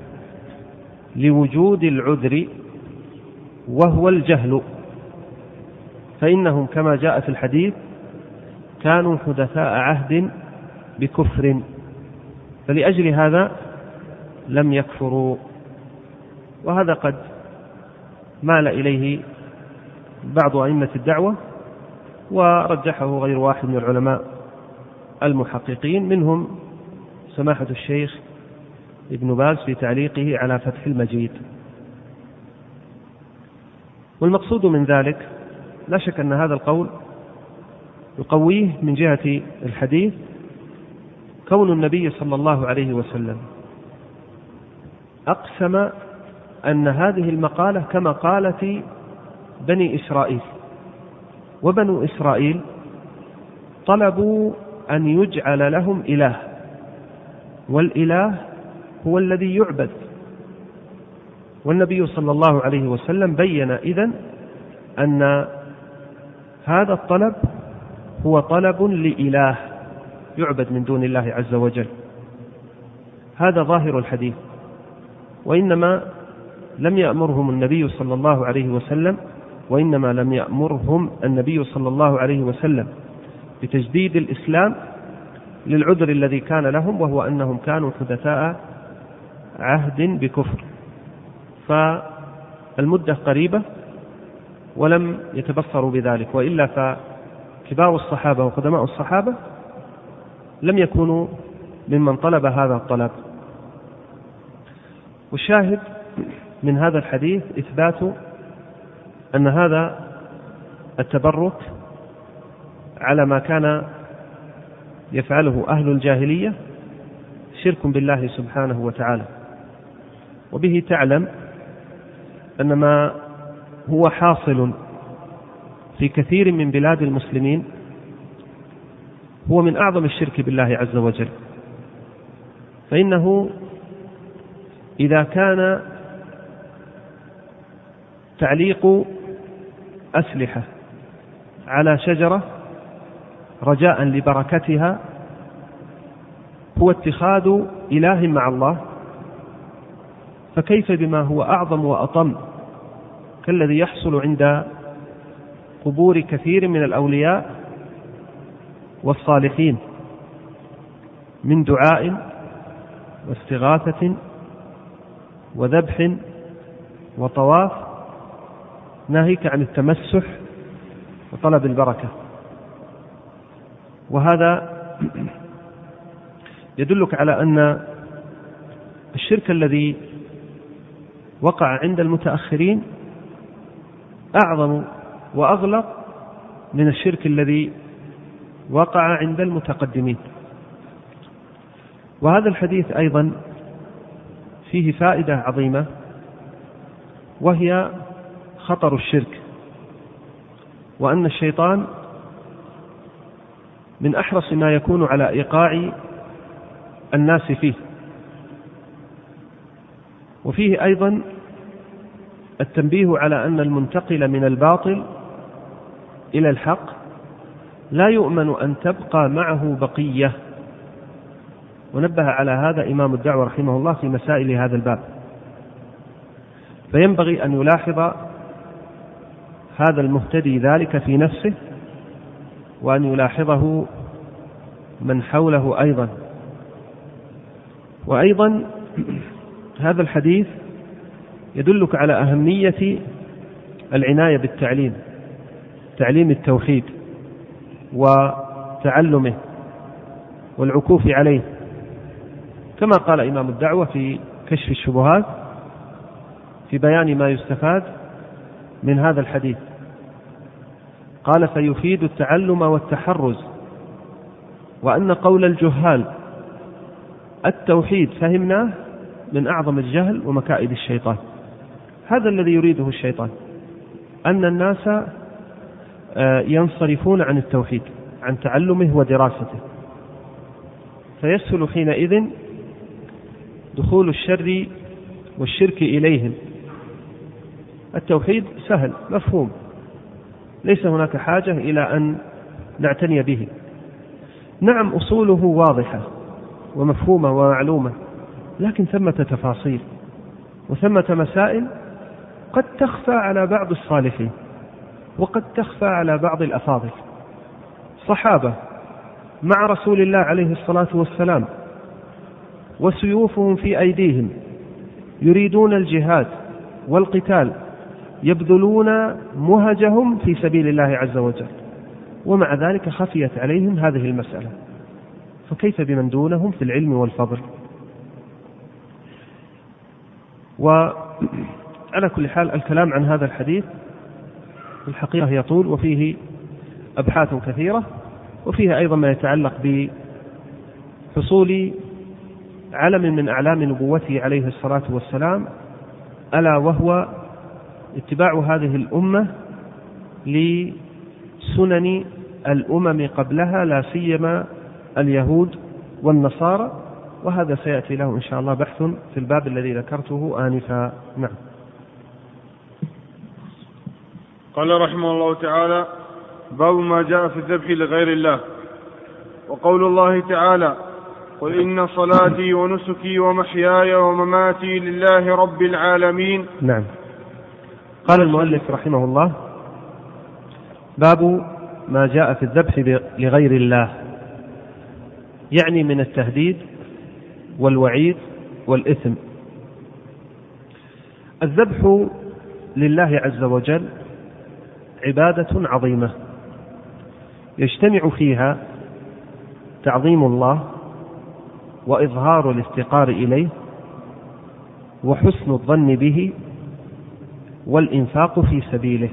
[SPEAKER 2] لوجود العذر وهو الجهل، فإنهم كما جاء في الحديث كانوا حدثاء عهد بكفر، فلأجل هذا لم يكفروا. وهذا قد مال إليه بعض أئمة الدعوة ورجحه غير واحد من العلماء المحققين، منهم سماحة الشيخ ابن باز في تعليقه على فتح المجيد. والمقصود من ذلك لا شك أن هذا القول يقويه من جهة الحديث كون النبي صلى الله عليه وسلم أقسم أن هذه المقالة كما قالت بني إسرائيل، وبنو إسرائيل طلبوا أن يجعل لهم إله، والإله هو الذي يعبد. والنبي صلى الله عليه وسلم بين إذن أن هذا الطلب هو طلب لإله يعبد من دون الله عز وجل. هذا ظاهر الحديث. وإنما لم يأمرهم النبي صلى الله عليه وسلم وإنما لم يأمرهم النبي صلى الله عليه وسلم بتجديد الإسلام للعذر الذي كان لهم، وهو أنهم كانوا حدثاء عهد بكفر، فالمدة قريبة ولم يتبصروا بذلك، وإلا فكبار الصحابة وقدماء الصحابة لم يكونوا ممن طلب هذا الطلب. والشاهد من هذا الحديث إثبات أن هذا التبرك على ما كان يفعله أهل الجاهلية شرك بالله سبحانه وتعالى، وبه تعلم أن ما هو حاصل في كثير من بلاد المسلمين هو من أعظم الشرك بالله عز وجل. فإنه إذا كان تعليق أسلحة على شجرة رجاء لبركتها هو اتخاذ إله مع الله، فكيف بما هو أعظم وأطم كالذي يحصل عند قبور كثير من الأولياء والصالحين من دعاء واستغاثة وذبح وطواف، ناهيك عن التمسح وطلب البركة. وهذا يدلك على أن الشرك الذي وقع عند المتأخرين أعظم وأغلظ من الشرك الذي وقع عند المتقدمين. وهذا الحديث أيضا فيه فائدة عظيمة، وهي خطر الشرك، وأن الشيطان من أحرص ما يكون على إيقاع الناس فيه. وفيه أيضا التنبيه على أن المنتقل من الباطل إلى الحق لا يؤمن أن تبقى معه بقية، ونبه على هذا إمام الدعوة رحمه الله في مسائل هذا الباب. فينبغي أن يلاحظ هذا المهتدي ذلك في نفسه، وأن يلاحظه من حوله أيضا. وأيضا هذا الحديث يدلك على أهمية العناية بالتعليم، تعليم التوحيد وتعلمه والعكوف عليه، كما قال إمام الدعوة في كشف الشبهات في بيان ما يستفاد من هذا الحديث. قال: فيفيد التعلم والتحرز، وأن قول الجهال التوحيد فهمناه من أعظم الجهل ومكائد الشيطان. هذا الذي يريده الشيطان، أن الناس ينصرفون عن التوحيد، عن تعلمه ودراسته، فيسهل حينئذ دخول الشر والشرك إليهم. التوحيد سهل مفهوم، ليس هناك حاجة إلى أن نعتني به. نعم أصوله واضحة ومفهومة ومعلومة، لكن ثمة تفاصيل وثمة مسائل قد تخفى على بعض الصالحين وقد تخفى على بعض الأفاضل. صحابة مع رسول الله عليه الصلاة والسلام وسيوفهم في أيديهم يريدون الجهاد والقتال، يبذلون مهجهم في سبيل الله عز وجل، ومع ذلك خفيت عليهم هذه المسألة، فكيف بمن دونهم في العلم والفضل؟ وعلى كل حال الكلام عن هذا الحديث الحقيقة يطول، وفيه أبحاث كثيرة، وفيه أيضا ما يتعلق بحصول علم من أعلام نبوته عليه الصلاة والسلام، ألا وهو اتباع هذه الأمة لسنن الأمم قبلها، لا سيما اليهود والنصارى، وهذا سيأتي له إن شاء الله بحث في الباب الذي ذكرته آنفا. نعم.
[SPEAKER 1] قال رحمه الله تعالى: باب ما جاء في الذبح لغير الله. وقول الله تعالى: قل إن صلاتي ونسكي ومحياي ومماتي لله رب العالمين.
[SPEAKER 2] نعم. قال المؤلف رحمه الله: باب ما جاء في الذبح لغير الله، يعني من التهديد والوعيد والإثم. الذبح لله عز وجل عبادة عظيمة يجتمع فيها تعظيم الله وإظهار الافتقار إليه وحسن الظن به والإنفاق في سبيله.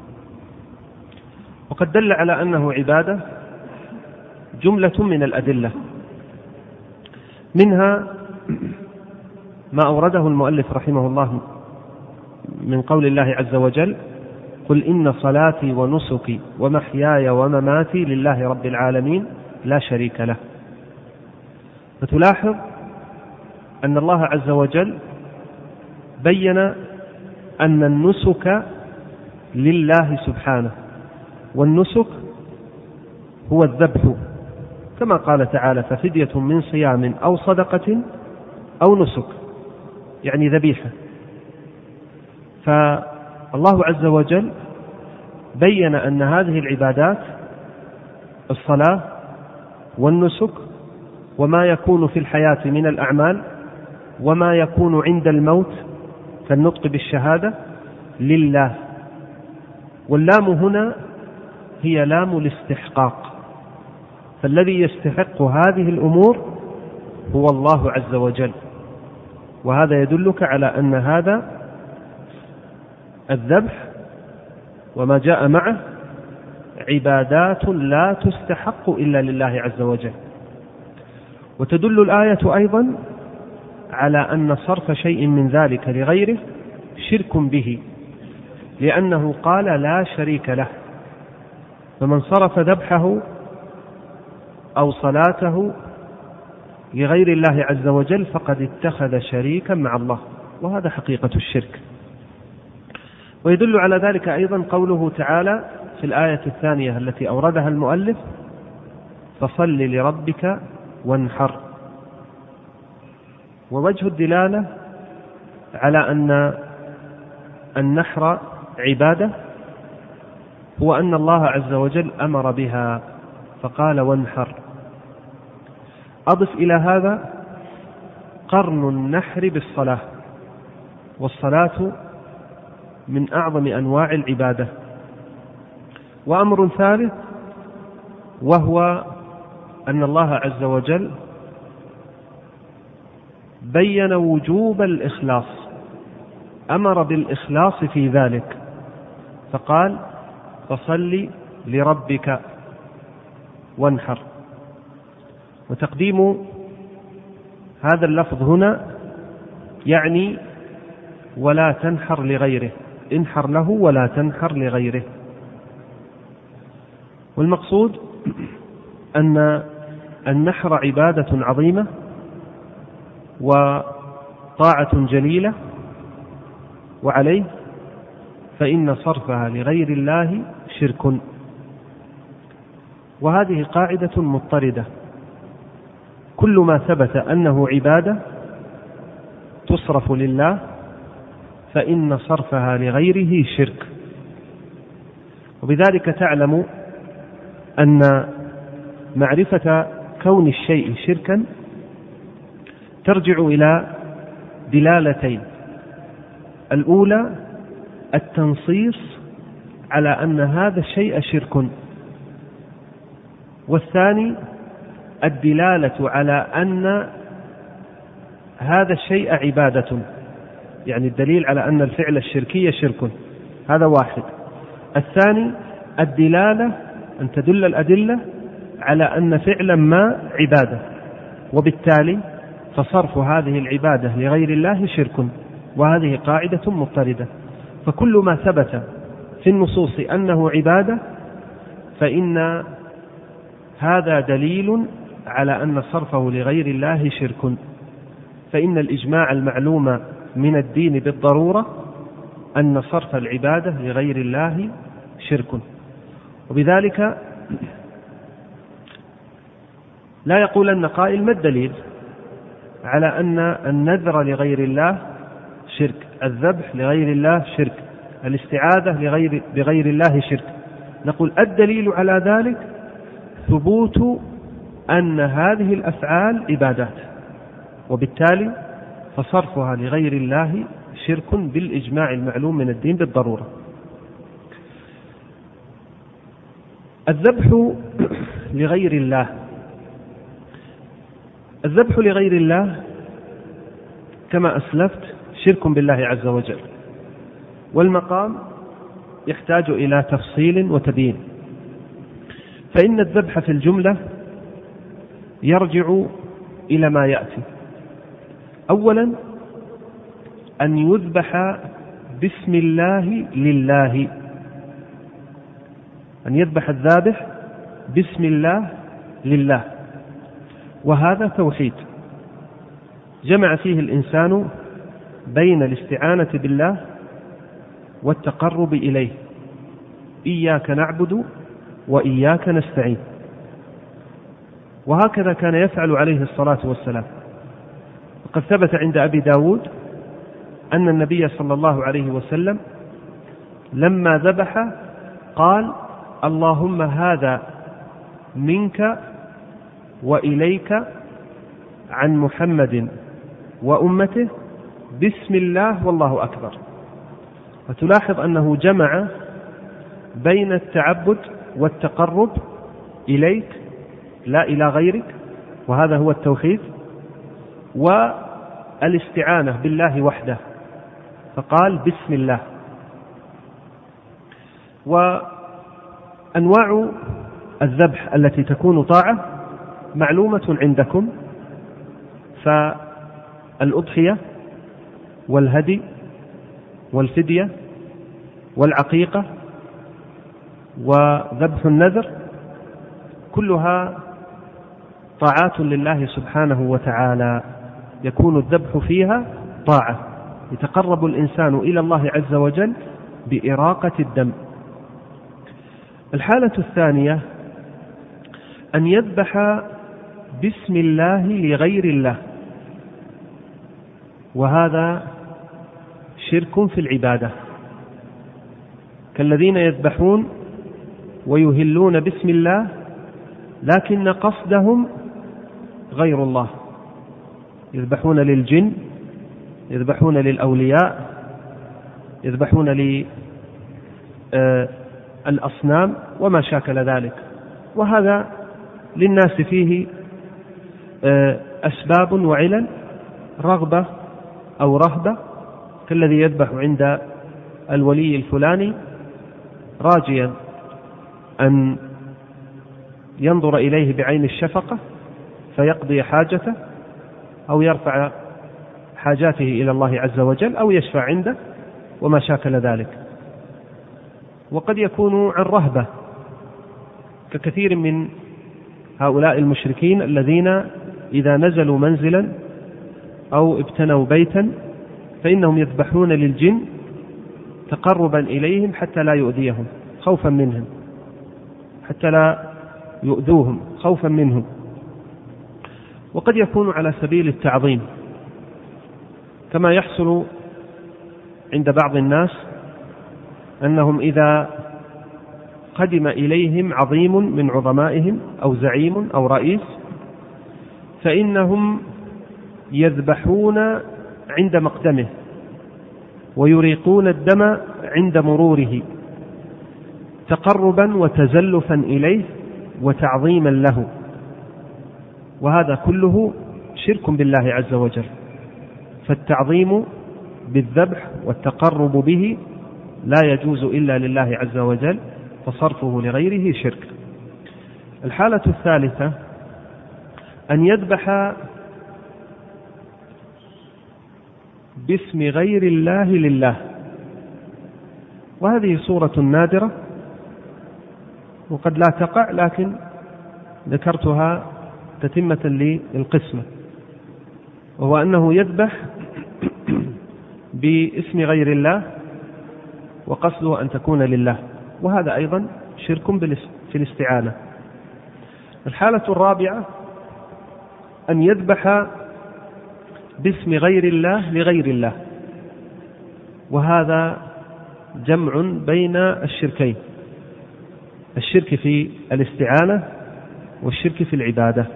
[SPEAKER 2] وقد دل على أنه عبادة جملة من الأدلة، منها ما أورده المؤلف رحمه الله من قول الله عز وجل: قل إن صلاتي ونسكي ومحياي ومماتي لله رب العالمين لا شريك له. فتلاحظ أن الله عز وجل بين أن النسك لله سبحانه، والنسك هو الذبح، كما قال تعالى: ففدية من صيام أو صدقة أو نسك، يعني ذبيحة. فالله عز وجل بين أن هذه العبادات، الصلاة والنسك وما يكون في الحياة من الأعمال وما يكون عند الموت كالنطق بالشهادة، لله. واللام هنا هي لام الاستحقاق، فالذي يستحق هذه الأمور هو الله عز وجل. وهذا يدلك على أن هذا الذبح وما جاء معه عبادات لا تستحق إلا لله عز وجل. وتدل الآية أيضا على أن صرف شيء من ذلك لغيره شرك به، لأنه قال لا شريك له. فمن صرف ذبحه أو صلاته لغير الله عز وجل فقد اتخذ شريكا مع الله، وهذا حقيقة الشرك. ويدل على ذلك أيضا قوله تعالى في الآية الثانية التي أوردها المؤلف: فصل لربك وانحر. ووجه الدلالة على أن النحر عبادة هو أن الله عز وجل أمر بها فقال: وانحر. أضف إلى هذا قرن النحر بالصلاة، والصلاة من أعظم أنواع العبادة. وأمر ثالث وهو أن الله عز وجل بين وجوب الإخلاص، أمر بالإخلاص في ذلك فقال: فصل لربك وانحر. وتقديم هذا اللفظ هنا يعني ولا تنحر لغيره، انحر له ولا تنحر لغيره. والمقصود أن النحر عبادة عظيمة وطاعة جليلة، وعليه فإن صرفها لغير الله شرك. وهذه قاعدة مضطردة: كل ما ثبت أنه عبادة تصرف لله فإن صرفها لغيره شرك. وبذلك تعلم أن معرفة كون الشيء شركا ترجع إلى دلالتين: الأولى التنصيص على أن هذا الشيء شرك، والثاني الدلالة على أن هذا الشيء عبادة، يعني الدليل على أن الفعل الشركي شرك، هذا واحد. الثاني الدلالة، أن تدل الأدلة على أن فعلا ما عبادة، وبالتالي فصرف هذه العبادة لغير الله شرك. وهذه قاعدة مضطردة، فكل ما ثبت في النصوص أنه عبادة فإن هذا دليل على أن صرفه لغير الله شرك. فإن الإجماع المعلوم من الدين بالضرورة أن صرف العبادة لغير الله شرك. وبذلك لا يقول أن قائل: ما الدليل على أن النذر لغير الله شرك، الذبح لغير الله شرك، الاستعاذة بغير الله شرك؟ نقول: الدليل على ذلك ثبوت أن هذه الأفعال عبادات، وبالتالي فصرفها لغير الله شرك بالإجماع المعلوم من الدين بالضرورة. الذبح لغير الله، الذبح لغير الله كما أسلفت شرك بالله عز وجل، والمقام يحتاج إلى تفصيل وتبيين. فإن الذبح في الجملة يرجع إلى ما يأتي. أولا أن يذبح بسم الله لله، أن يذبح الذابح بسم الله لله، وهذا توحيد جمع فيه الإنسان بين الاستعانة بالله والتقرب إليه، إياك نعبد وإياك نستعين. وهكذا كان يفعل عليه الصلاة والسلام. وقد ثبت عند أبي داود أن النبي صلى الله عليه وسلم لما ذبح قال: اللهم هذا منك وإليك عن محمد وأمته بسم الله والله أكبر. وتلاحظ أنه جمع بين التعبد والتقرب إليك لا إلى غيرك، وهذا هو التوحيد، والاستعانة بالله وحده، فقال بسم الله. وأنواع الذبح التي تكون طاعة معلومة عندكم، فالأضحية والهدي والفدية والعقيقة وذبح النذر كلها طاعات لله سبحانه وتعالى، يكون الذبح فيها طاعة، يتقرب الإنسان إلى الله عز وجل بإراقة الدم. الحالة الثانية أن يذبح بسم الله لغير الله، وهذا شرك في العبادة، كالذين يذبحون ويهلون بسم الله لكن قصدهم غير الله، يذبحون للجن، يذبحون للأولياء، يذبحون للأصنام وما شاكل ذلك. وهذا للناس فيه أسباب وعلل، رغبة أو رهبة، كالذي يذبح عند الولي الفلاني راجيا أن ينظر إليه بعين الشفقة فيقضي حاجته، أو يرفع حاجاته إلى الله عز وجل، أو يشفع عنده وما شاكل ذلك. وقد يكون عن رهبة، ككثير من هؤلاء المشركين الذين إذا نزلوا منزلا أو ابتنوا بيتا فإنهم يذبحون للجن تقربا إليهم حتى لا يؤذيهم، خوفا منهم، حتى لا يؤذوهم خوفا منهم. وقد يكون على سبيل التعظيم، كما يحصل عند بعض الناس أنهم إذا قدم إليهم عظيم من عظمائهم أو زعيم أو رئيس فإنهم يذبحون عند مقدمه ويريقون الدم عند مروره تقربا وتزلفا إليه وتعظيما له، وهذا كله شرك بالله عز وجل. فالتعظيم بالذبح والتقرب به لا يجوز إلا لله عز وجل، فصرفه لغيره شرك. الحالة الثالثة أن يذبح باسم غير الله لله، وهذه صورة نادرة وقد لا تقع، لكن ذكرتها تتمة للقسمة، وهو أنه يذبح باسم غير الله وقصده أن تكون لله، وهذا أيضا شرك في الاستعانة. الحالة الرابعة أن يذبح باسم غير الله لغير الله، وهذا جمع بين الشركين، الشرك في الاستعانة والشرك في العبادة.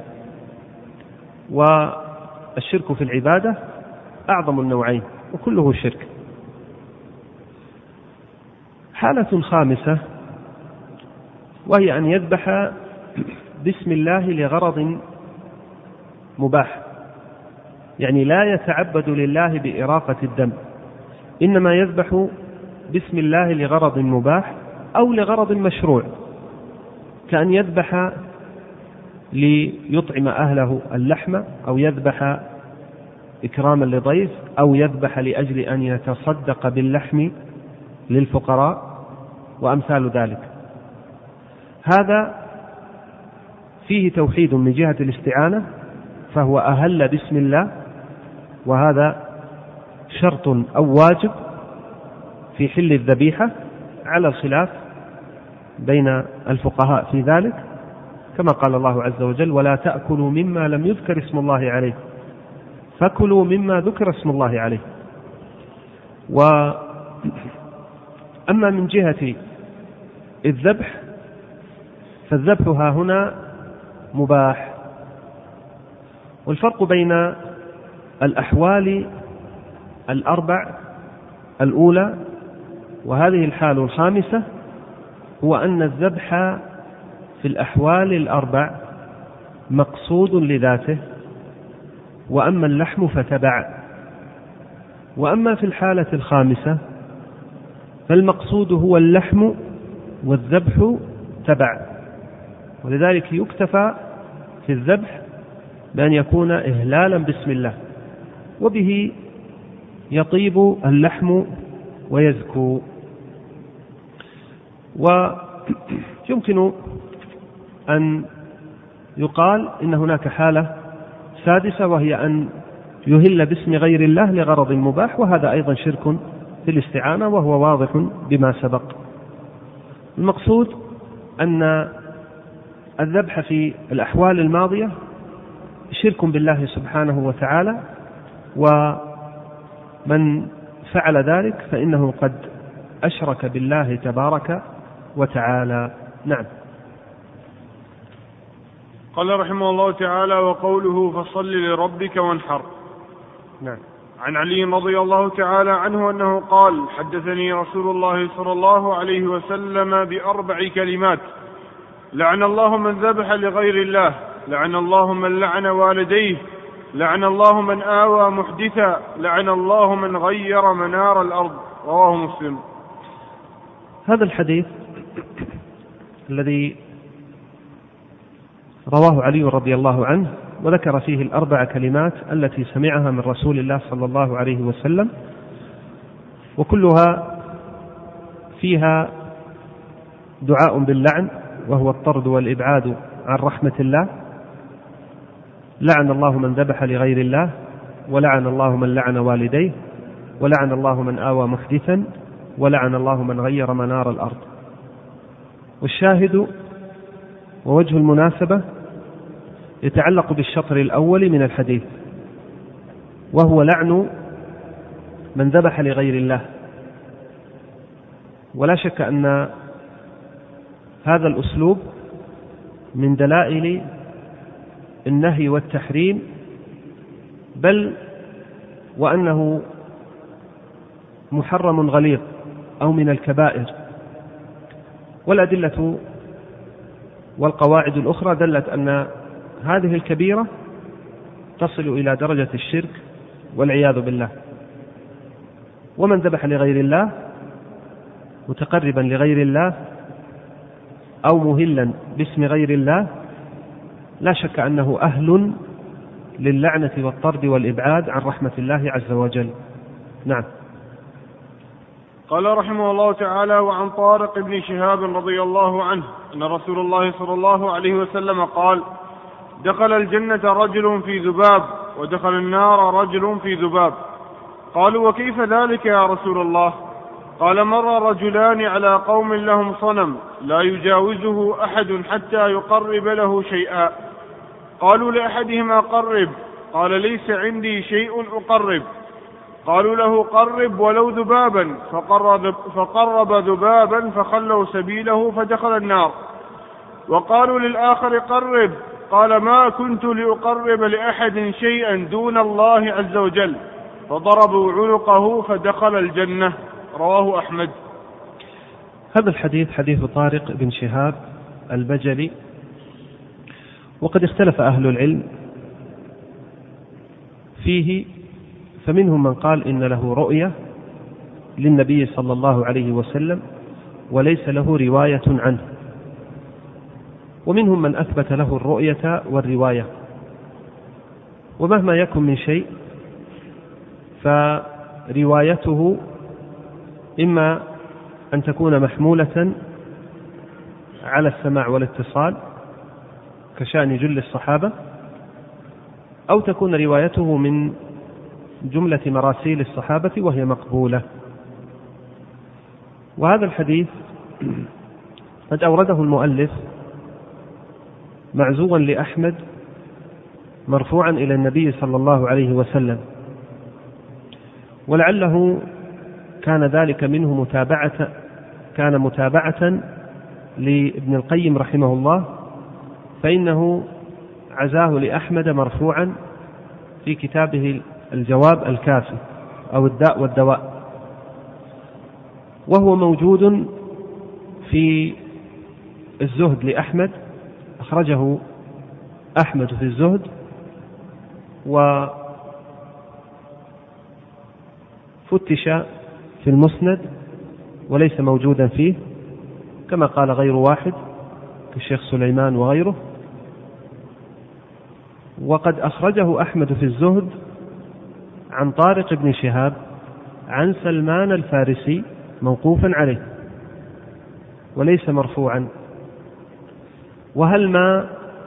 [SPEAKER 2] والشرك في العبادة أعظم النوعين وكله شرك. حالة خامسة وهي أن يذبح باسم الله لغرض مباح، يعني لا يتعبد لله بإراقة الدم، إنما يذبح باسم الله لغرض مباح أو لغرض مشروع، كأن يذبح ليطعم أهله اللحم أو يذبح إكراما لضيف أو يذبح لأجل أن يتصدق باللحم للفقراء وأمثال ذلك. هذا فيه توحيد من جهة الاستعانة، فهو أهل باسم الله، وهذا شرط أو واجب في حل الذبيحة على الخلاف بين الفقهاء في ذلك، كما قال الله عز وجل: ولا تأكلوا مما لم يذكر اسم الله عليه، فكلوا مما ذكر اسم الله عليه. وأما من جهة الذبح فالذبح ها هنا مباح. والفرق بين الأحوال الأربع الأولى وهذه الحال الخامسة هو أن الذبح في الأحوال الأربع مقصود لذاته، وأما اللحم فتبع. وأما في الحالة الخامسة فالمقصود هو اللحم والذبح تبع، ولذلك يكتفى في الذبح بأن يكون إهلالا باسم الله، وبه يطيب اللحم ويزكو. ويمكن أن يقال إن هناك حالة سادسة، وهي أن يهل باسم غير الله لغرض مباح، وهذا أيضا شرك في الاستعانة، وهو واضح بما سبق. المقصود أن الذبح في الأحوال الماضية شرك بالله سبحانه وتعالى، ومن فعل ذلك فإنه قد أشرك بالله تبارك وتعالى. نعم.
[SPEAKER 1] قال رحمه الله تعالى: وقوله فصل لربك وانحر.
[SPEAKER 2] نعم.
[SPEAKER 1] عن علي رضي الله تعالى عنه أنه قال: حدثني رسول الله صلى الله عليه وسلم ب4 كلمات: لعن الله من ذبح لغير الله، لعن الله من لعن والديه، لعن الله من آوى محدثا، لعن الله من غير منار الأرض. رواه مسلم.
[SPEAKER 2] هذا الحديث الذي رواه علي رضي الله عنه وذكر فيه ال4 كلمات التي سمعها من رسول الله صلى الله عليه وسلم، وكلها فيها دعاء باللعن، وهو الطرد والإبعاد عن رحمة الله. لعن الله من ذبح لغير الله، ولعن الله من لعن والديه، ولعن الله من آوى محدثا، ولعن الله من غير منار الأرض. والشاهد ووجه المناسبة يتعلق بالشطر الأول من الحديث، وهو لعن من ذبح لغير الله. ولا شك أن هذا الأسلوب من دلائل النهي والتحريم، بل وأنه محرم غليظ أو من الكبائر. والأدلة والقواعد الأخرى دلت أن هذه الكبيرة تصل إلى درجة الشرك والعياذ بالله. ومن ذبح لغير الله متقربا لغير الله أو مهلا باسم غير الله لا شك أنه أهل للعنة والطرد والإبعاد عن رحمة الله عز وجل. نعم.
[SPEAKER 1] قال رحمه الله تعالى: وعن طارق بن شهاب رضي الله عنه أن رسول الله صلى الله عليه وسلم قال: دخل الجنة رجل في ذباب، ودخل النار رجل في ذباب. قالوا: وكيف ذلك يا رسول الله؟ قال: مر رجلان على قوم لهم صنم لا يجاوزه أحد حتى يقرب له شيئا. قالوا لأحدهما: قرب. قال: ليس عندي شيء أقرب. قالوا له: قرب ولو ذبابا. فقرب ذبابا فخلوا سبيله فدخل النار. وقالوا للآخر: قرب. قال: ما كنت لأقرب لأحد شيئا دون الله عز وجل. فضربوا عنقه فدخل الجنة. رواه أحمد.
[SPEAKER 2] هذا الحديث حديث طارق بن شهاب البجلي، وقد اختلف أهل العلم فيه، فمنهم من قال إن له رؤية للنبي صلى الله عليه وسلم وليس له رواية عنه، ومنهم من أثبت له الرؤية والرواية. ومهما يكن من شيء فروايته إما أن تكون محمولة على السماع والاتصال كشأن جل الصحابة، أو تكون روايته من جملة مراسيل الصحابة وهي مقبولة. وهذا الحديث قد أورده المؤلف معزوا لأحمد مرفوعا إلى النبي صلى الله عليه وسلم، ولعله كان ذلك منه متابعة لابن القيم رحمه الله، فإنه عزاه لأحمد مرفوعا في كتابه الجواب الكافي أو الداء والدواء، وهو موجود في الزهد لأحمد، أخرجه أحمد في الزهد، وفتش في المسند وليس موجودا فيه كما قال غير واحد كالشيخ سليمان وغيره. وقد أخرجه أحمد في الزهد عن طارق بن شهاب عن سلمان الفارسي موقوفا عليه وليس مرفوعا. وهل ما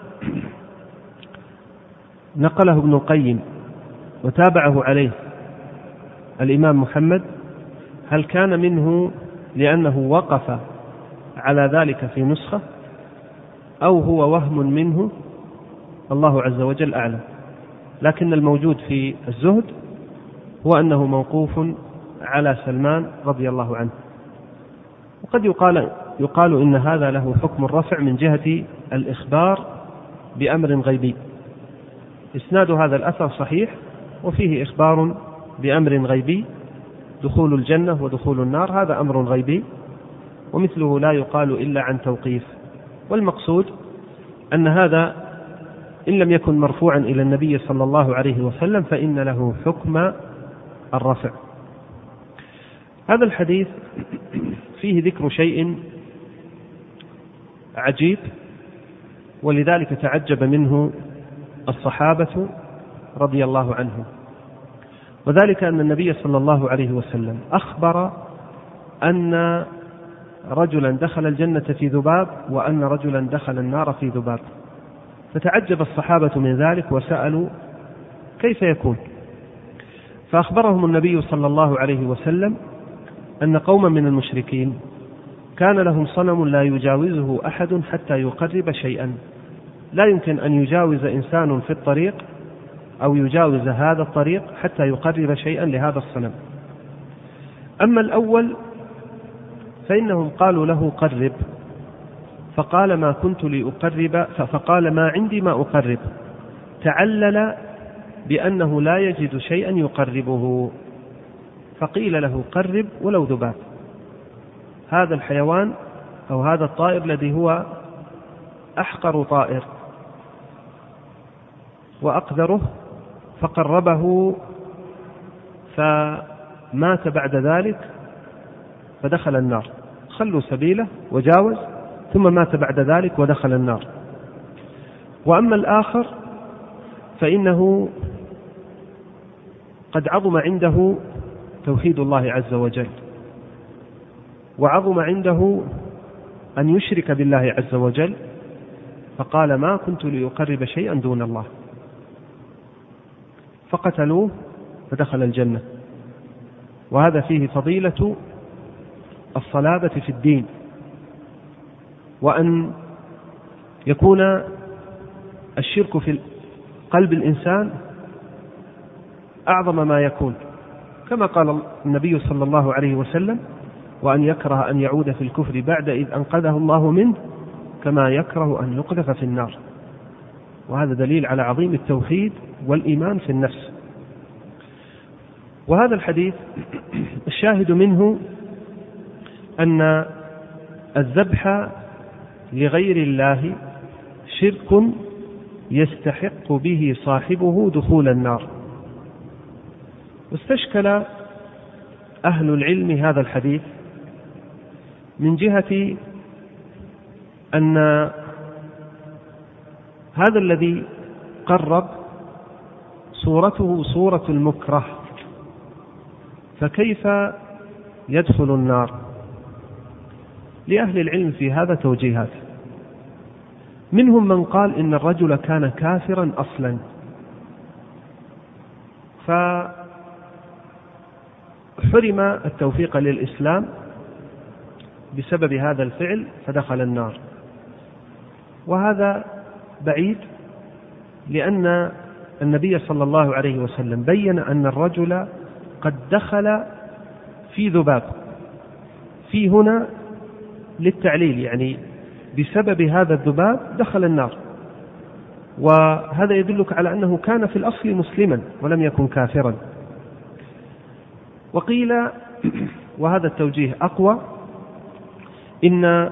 [SPEAKER 2] نقله ابن القيم وتابعه عليه الإمام محمد هل كان منه لأنه وقف على ذلك في نسخة أو هو وهم منه؟ الله عز وجل أعلم، لكن الموجود في الزهد هو أنه موقوف على سلمان رضي الله عنه. وقد يقال إن هذا له حكم الرفع من جهة الإخبار بأمر غيبي. إسناد هذا الأثر صحيح وفيه إخبار بأمر غيبي، دخول الجنة ودخول النار هذا أمر غيبي، ومثله لا يقال إلا عن توقيف. والمقصود أن هذا إن لم يكن مرفوعا إلى النبي صلى الله عليه وسلم فإن له حكم الرفع. هذا الحديث فيه ذكر شيء عجيب، ولذلك تعجب منه الصحابة رضي الله عنهم، وذلك أن النبي صلى الله عليه وسلم أخبر أن رجلا دخل الجنة في ذباب وأن رجلا دخل النار في ذباب، فتعجب الصحابة من ذلك وسألوا كيف يكون؟ فأخبرهم النبي صلى الله عليه وسلم أن قوما من المشركين كان لهم صنم لا يجاوزه أحد حتى يقرب شيئا، لا يمكن أن يجاوز إنسان في الطريق أو يجاوز هذا الطريق حتى يقرب شيئا لهذا الصنم. أما الأول فإنهم قالوا له قرب، فقال ما كنت لأقرب، فقال ما عندي ما أقرب، تعلل بأنه لا يجد شيئا يقربه، فقيل له قرب ولو ذباب، هذا الحيوان أو هذا الطائر الذي هو أحقر طائر وأقدره، فقربه فمات بعد ذلك فدخل النار، خلوا سبيله وجاوز ثم مات بعد ذلك ودخل النار. وأما الآخر فإنه قد عظم عنده توحيد الله عز وجل، وعظم عنده أن يشرك بالله عز وجل، فقال ما كنت لأقرب شيئا دون الله، فقتلوه فدخل الجنة. وهذا فيه فضيلة الصلابة في الدين، وأن يكون الشرك في قلب الإنسان أعظم ما يكون، كما قال النبي صلى الله عليه وسلم وأن يكره أن يعود في الكفر بعد إذ أنقذه الله منه كما يكره أن يقذف في النار. وهذا دليل على عظيم التوحيد والإيمان في النفس. وهذا الحديث الشاهد منه أن الذبح لغير الله شرك يستحق به صاحبه دخول النار. واستشكل أهل العلم هذا الحديث من جهة أن هذا الذي قرب صورته صورة المكره، فكيف يدخل النار؟ لأهل العلم في هذا توجيهات. منهم من قال إن الرجل كان كافرا أصلا، فحرم التوفيق للإسلام بسبب هذا الفعل فدخل النار، وهذا بعيد، لأن النبي صلى الله عليه وسلم بين أن الرجل قد دخل في ذباب، في هنا للتعليل، يعني بسبب هذا الذباب دخل النار، وهذا يدلك على أنه كان في الأصل مسلما ولم يكن كافرا. وقيل، وهذا التوجيه أقوى، إن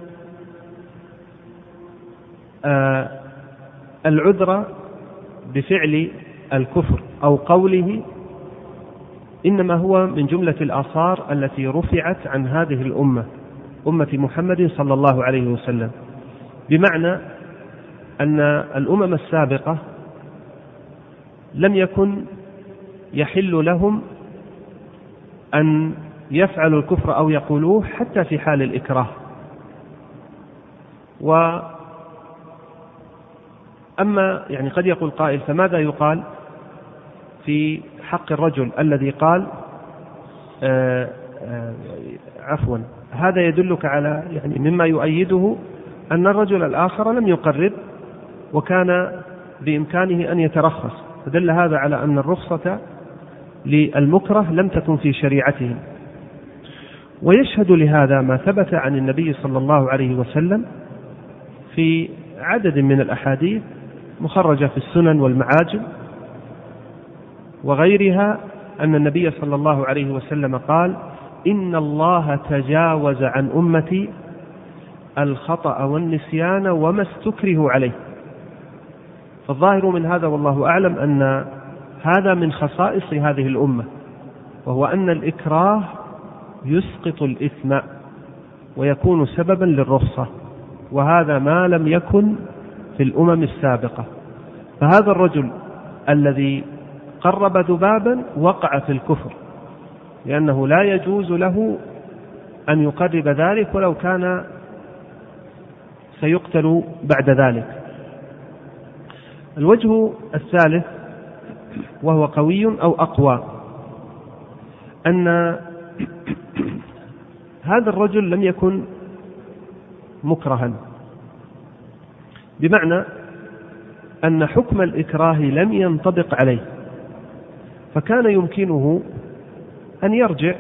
[SPEAKER 2] العذر بفعل الكفر أو قوله إنما هو من جملة الآثار التي رفعت عن هذه الأمة، أمة محمد صلى الله عليه وسلم، بمعنى أن الأمم السابقة لم يكن يحل لهم أن يفعلوا الكفر أو يقولوه حتى في حال الإكراه. أما يعني قد يقول قائل فماذا يقال في حق الرجل الذي قال عفوا، هذا يدلك على يعني مما يؤيده أن الرجل الآخر لم يقرب وكان بإمكانه أن يترخص، فدل هذا على أن الرخصة للمكره لم تكن في شريعتهم. ويشهد لهذا ما ثبت عن النبي صلى الله عليه وسلم في عدد من الأحاديث مخرجة في السنن والمعاجم وغيرها، أن النبي صلى الله عليه وسلم قال: إن الله تجاوز عن أمتي الخطأ والنسيان وما استكرهوا عليه. فالظاهر من هذا والله أعلم أن هذا من خصائص هذه الأمة، وهو أن الإكراه يسقط الإثم ويكون سببا للرخصة، وهذا ما لم يكن في الأمم السابقة. فهذا الرجل الذي قرب ذبابا وقع في الكفر، لأنه لا يجوز له أن يقرب ذلك ولو كان سيقتل بعد ذلك. الوجه الثالث وهو قوي أو أقوى، أن هذا الرجل لم يكن مكرها، بمعنى أن حكم الإكراه لم ينطبق عليه، فكان يمكنه أن يرجع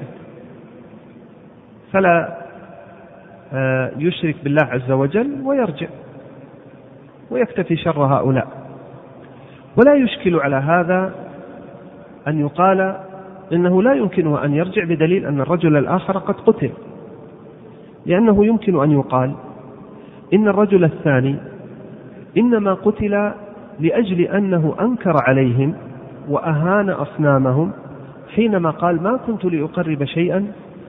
[SPEAKER 2] فلا يشرك بالله عز وجل ويرجع ويكتفي شر هؤلاء. ولا يشكل على هذا أن يقال إنه لا يمكنه أن يرجع بدليل أن الرجل الآخر قد قتل، لأنه يمكن أن يقال إن الرجل الثاني إنما قتل لأجل أنه أنكر عليهم وأهان أصنامهم حينما قال: ما كنت لأقرب شيئا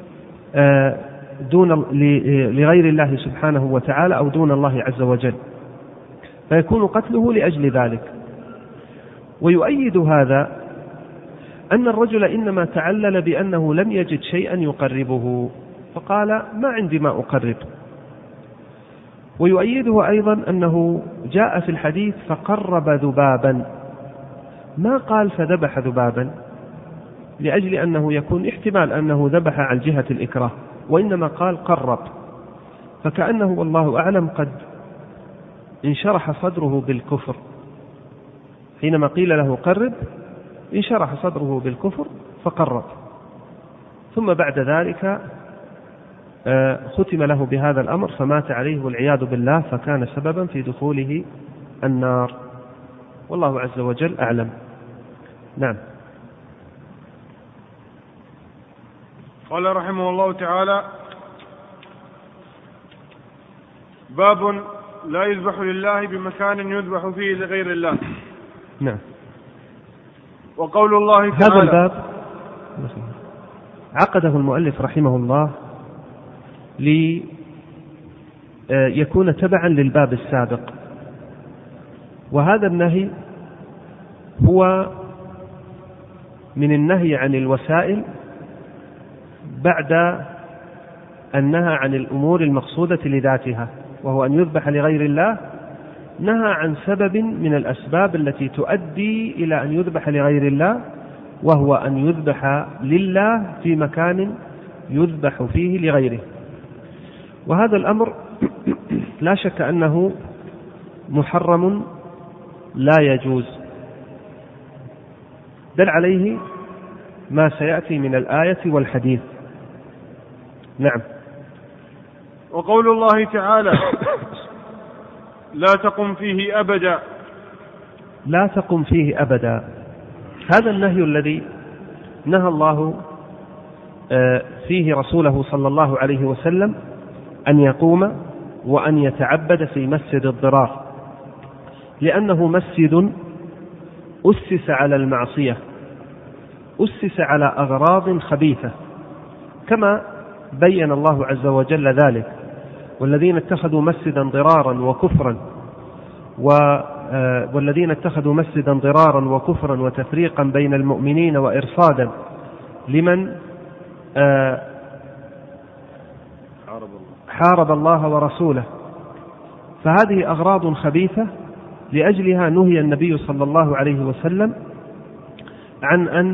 [SPEAKER 2] لغير الله سبحانه وتعالى أو دون الله عز وجل، فيكون قتله لأجل ذلك. ويؤيد هذا أن الرجل إنما تعلل بأنه لم يجد شيئا يقربه فقال: ما عندي ما أقرب. ويؤيده أيضا أنه جاء في الحديث فقرب ذبابا، ما قال فذبح ذبابا، لأجل أنه يكون احتمال أنه ذبح عن جهة الإكراه، وإنما قال قرب، فكأنه والله أعلم قد انشرح صدره بالكفر، حينما قيل له قرب انشرح صدره بالكفر فقرب، ثم بعد ذلك ختم له بهذا الأمر فمات عليه والعياذ بالله، فكان سببا في دخوله النار، والله عز وجل أعلم. نعم.
[SPEAKER 1] قال رحمه الله تعالى: باب لا يذبح لله بمكان يذبح فيه لغير الله.
[SPEAKER 2] نعم.
[SPEAKER 1] وقول الله تعالى:
[SPEAKER 2] هذا الباب عقده المؤلف رحمه الله ليكون تبعا للباب السابق، وهذا النهي هو من النهي عن الوسائل بعد أن نهى عن الأمور المقصودة لذاتها، وهو أن يذبح لغير الله. نهى عن سبب من الأسباب التي تؤدي إلى أن يذبح لغير الله، وهو أن يذبح لله في مكان يذبح فيه لغيره. وهذا الأمر لا شك أنه محرم لا يجوز، دل عليه ما سيأتي من الآية والحديث. نعم.
[SPEAKER 1] وقول الله تعالى: لا تقم فيه أبدا.
[SPEAKER 2] لا تقم فيه أبدا، هذا النهي الذي نهى الله فيه رسوله صلى الله عليه وسلم أن يقوم وأن يتعبد في مسجد الضرار، لأنه مسجد أسس على المعصية، أسس على أغراض خبيثة، كما بين الله عز وجل ذلك: والذين اتخذوا مسجدا ضرارا وكفرا والذين اتخذوا مسجدا ضرارا وكفرا وتفريقا بين المؤمنين وإرصادا لمن حارب الله ورسوله. فهذه أغراض خبيثة، لأجلها نهي النبي صلى الله عليه وسلم عن أن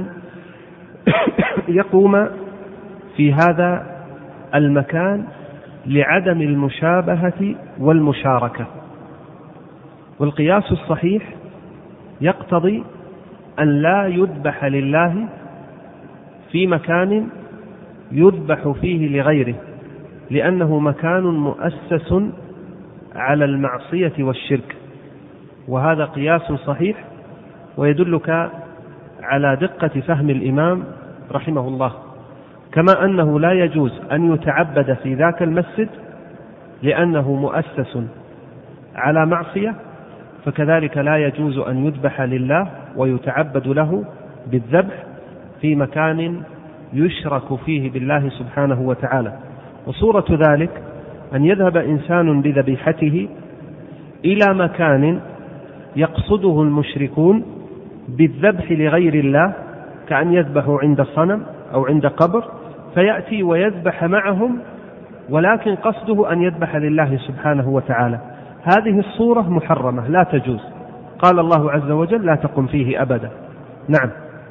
[SPEAKER 2] يقوم في هذا المكان لعدم المشابهة والمشاركة. والقياس الصحيح يقتضي أن لا يذبح لله في مكان يذبح فيه لغيره، لأنه مكان مؤسس على المعصية والشرك، وهذا قياس صحيح ويدلك على دقة فهم الإمام رحمه الله. كما أنه لا يجوز أن يتعبد في ذاك المسجد لأنه مؤسس على معصية، فكذلك لا يجوز أن يذبح لله ويتعبد له بالذبح في مكان يشرك فيه بالله سبحانه وتعالى. وصورة ذلك أن يذهب إنسان بذبيحته إلى مكان يقصده المشركون بالذبح لغير الله، كأن يذبحوا عند صنم أو عند قبر، فيأتي ويذبح معهم، ولكن قصده أن يذبح لله سبحانه وتعالى. هذه الصورة محرمة لا تجوز، قال الله عز وجل: لا تقم فيه أبدا. نعم.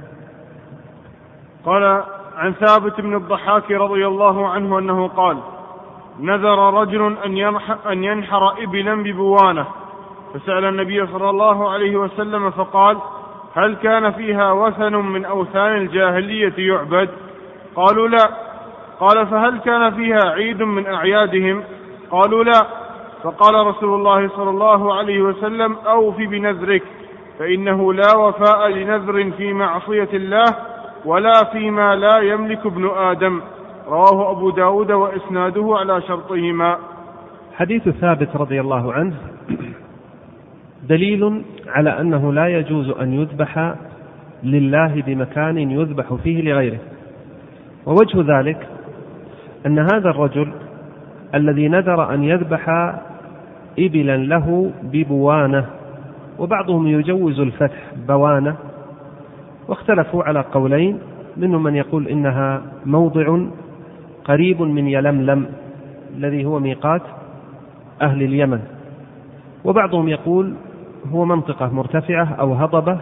[SPEAKER 1] قال عن ثابت بن الضحاك رضي الله عنه أنه قال: نذر رجل أن ينحر إبلا ببوانة، فسأل النبي صلى الله عليه وسلم فقال: هل كان فيها وثن من أوثان الجاهلية يعبد؟ قالوا: لا. قال: فهل كان فيها عيد من أعيادهم؟ قالوا: لا. فقال رسول الله صلى الله عليه وسلم: أوف بنذرك، فإنه لا وفاء لنذر في معصية الله ولا فيما لا يملك ابن آدم. رواه أبو داود وإسناده على شرطهما.
[SPEAKER 2] حديث ثابت رضي الله عنه دليل على أنه لا يجوز أن يذبح لله بمكان يذبح فيه لغيره. ووجه ذلك أن هذا الرجل الذي نذر أن يذبح إبلا له ببوانة، وبعضهم يجوز الفتح بوانة، واختلفوا على قولين، منهم من يقول إنها موضع قريب من يلملم الذي هو ميقات أهل اليمن، وبعضهم يقول هو منطقة مرتفعة أو هضبة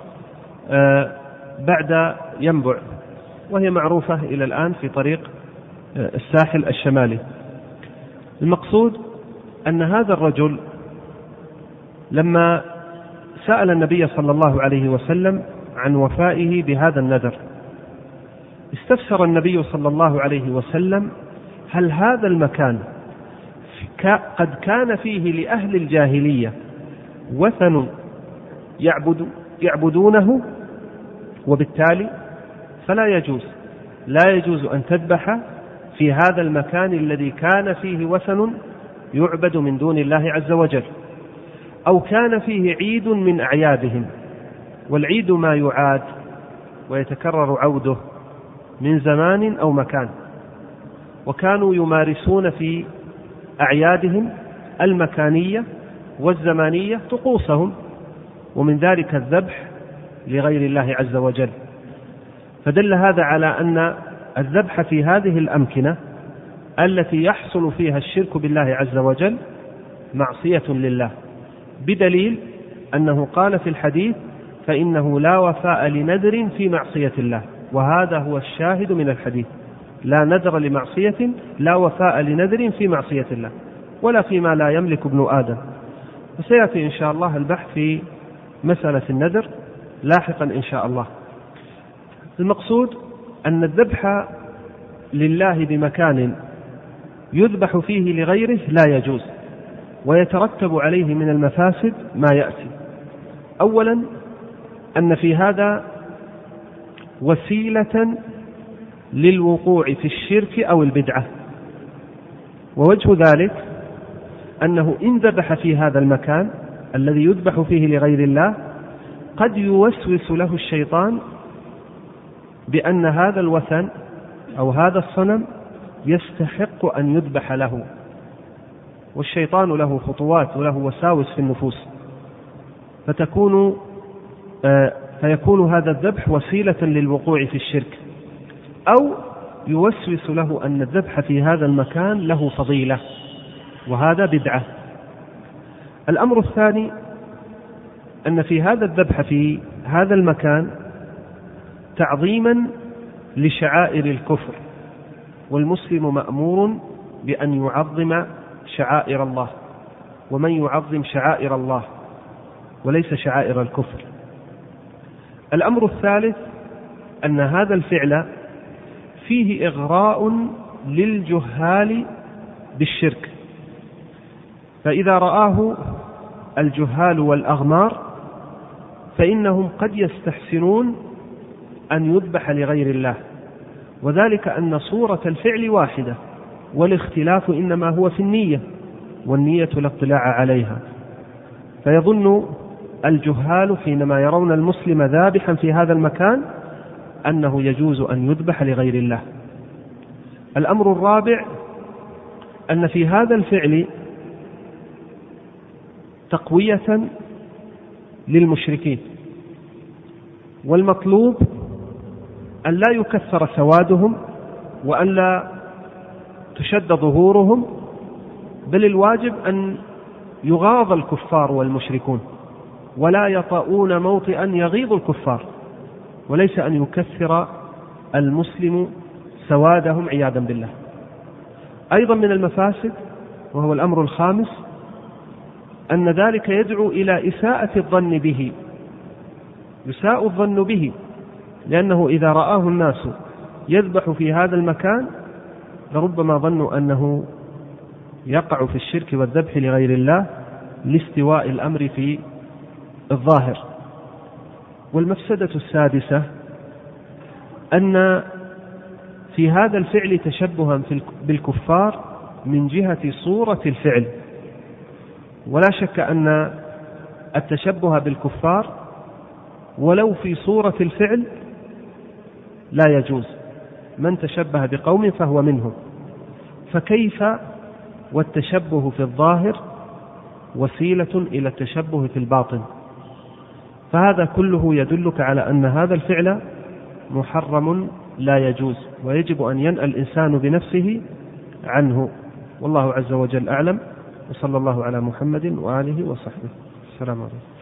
[SPEAKER 2] بعد ينبع، وهي معروفة إلى الآن في طريق الساحل الشمالي. المقصود أن هذا الرجل لما سأل النبي صلى الله عليه وسلم عن وفائه بهذا النذر، استفسر النبي صلى الله عليه وسلم: هل هذا المكان قد كان فيه لأهل الجاهلية وثن يعبدونه؟ وبالتالي فلا يجوز أن تذبح في هذا المكان الذي كان فيه وثن يعبد من دون الله عز وجل، أو كان فيه عيد من أعيادهم. والعيد ما يعاد ويتكرر عوده من زمان أو مكان، وكانوا يمارسون في أعيادهم المكانية والزمانية طقوسهم ومن ذلك الذبح لغير الله عز وجل. فدل هذا على أن الذبح في هذه الأمكنة التي يحصل فيها الشرك بالله عز وجل معصية لله، بدليل أنه قال في الحديث: فإنه لا وفاء لنذر في معصية الله. وهذا هو الشاهد من الحديث: لا نذر لمعصية، لا وفاء لنذر في معصية الله، ولا فيما لا يملك ابن آدم. وسيأتي إن شاء الله البحث في مسألة النذر لاحقا إن شاء الله. المقصود أن الذبح لله بمكان يذبح فيه لغيره لا يجوز، ويترتب عليه من المفاسد ما يأتي. أولا أن في هذا وسيلة للوقوع في الشرك أو البدعة، ووجه ذلك أنه إن ذبح في هذا المكان الذي يذبح فيه لغير الله قد يوسوس له الشيطان بأن هذا الوثن أو هذا الصنم يستحق أن يذبح له، والشيطان له خطوات وله وساوس في النفوس، فيكون هذا الذبح وسيلة للوقوع في الشرك، أو يوسوس له أن الذبح في هذا المكان له فضيلة، وهذا بدعة. الأمر الثاني أن في هذا الذبح في هذا المكان تعظيما لشعائر الكفر، والمسلم مأمور بأن يعظم شعائر الله، ومن يعظم شعائر الله وليس شعائر الكفر. الأمر الثالث أن هذا الفعل فيه إغراء للجهال بالشرك، فإذا رآه الجهال والأغمار فإنهم قد يستحسنون أن يذبح لغير الله، وذلك أن صورة الفعل واحدة، والاختلاف إنما هو في النية، والنية لا اطلاع عليها. فيظن الجهال حينما يرون المسلم ذابحا في هذا المكان أنه يجوز أن يذبح لغير الله. الأمر الرابع أن في هذا الفعل تقوية للمشركين، والمطلوب أن لا يكثر سوادهم وأن لا تشد ظهورهم، بل الواجب أن يغاض الكفار والمشركون ولا يطؤون موطئا يغيظ الكفار، وليس أن يكثر المسلم سوادهم عياذا بالله. أيضا من المفاسد، وهو الأمر الخامس، أن ذلك يدعو إلى إساءة الظن به، يساء الظن به، لأنه إذا رآه الناس يذبح في هذا المكان لربما ظنوا أنه يقع في الشرك والذبح لغير الله لاستواء الأمر في الظاهر. والمفسدة السادسة أن في هذا الفعل تشبها بالكفار من جهة صورة الفعل، ولا شك أن التشبه بالكفار ولو في صورة الفعل لا يجوز، من تشبه بقوم فهو منهم، فكيف والتشبه في الظاهر وسيلة إلى التشبه في الباطن؟ فهذا كله يدلك على أن هذا الفعل محرم لا يجوز، ويجب أن ينأى الإنسان بنفسه عنه. والله عز وجل أعلم، وصلى الله على محمد وآله وصحبه. السلام عليكم.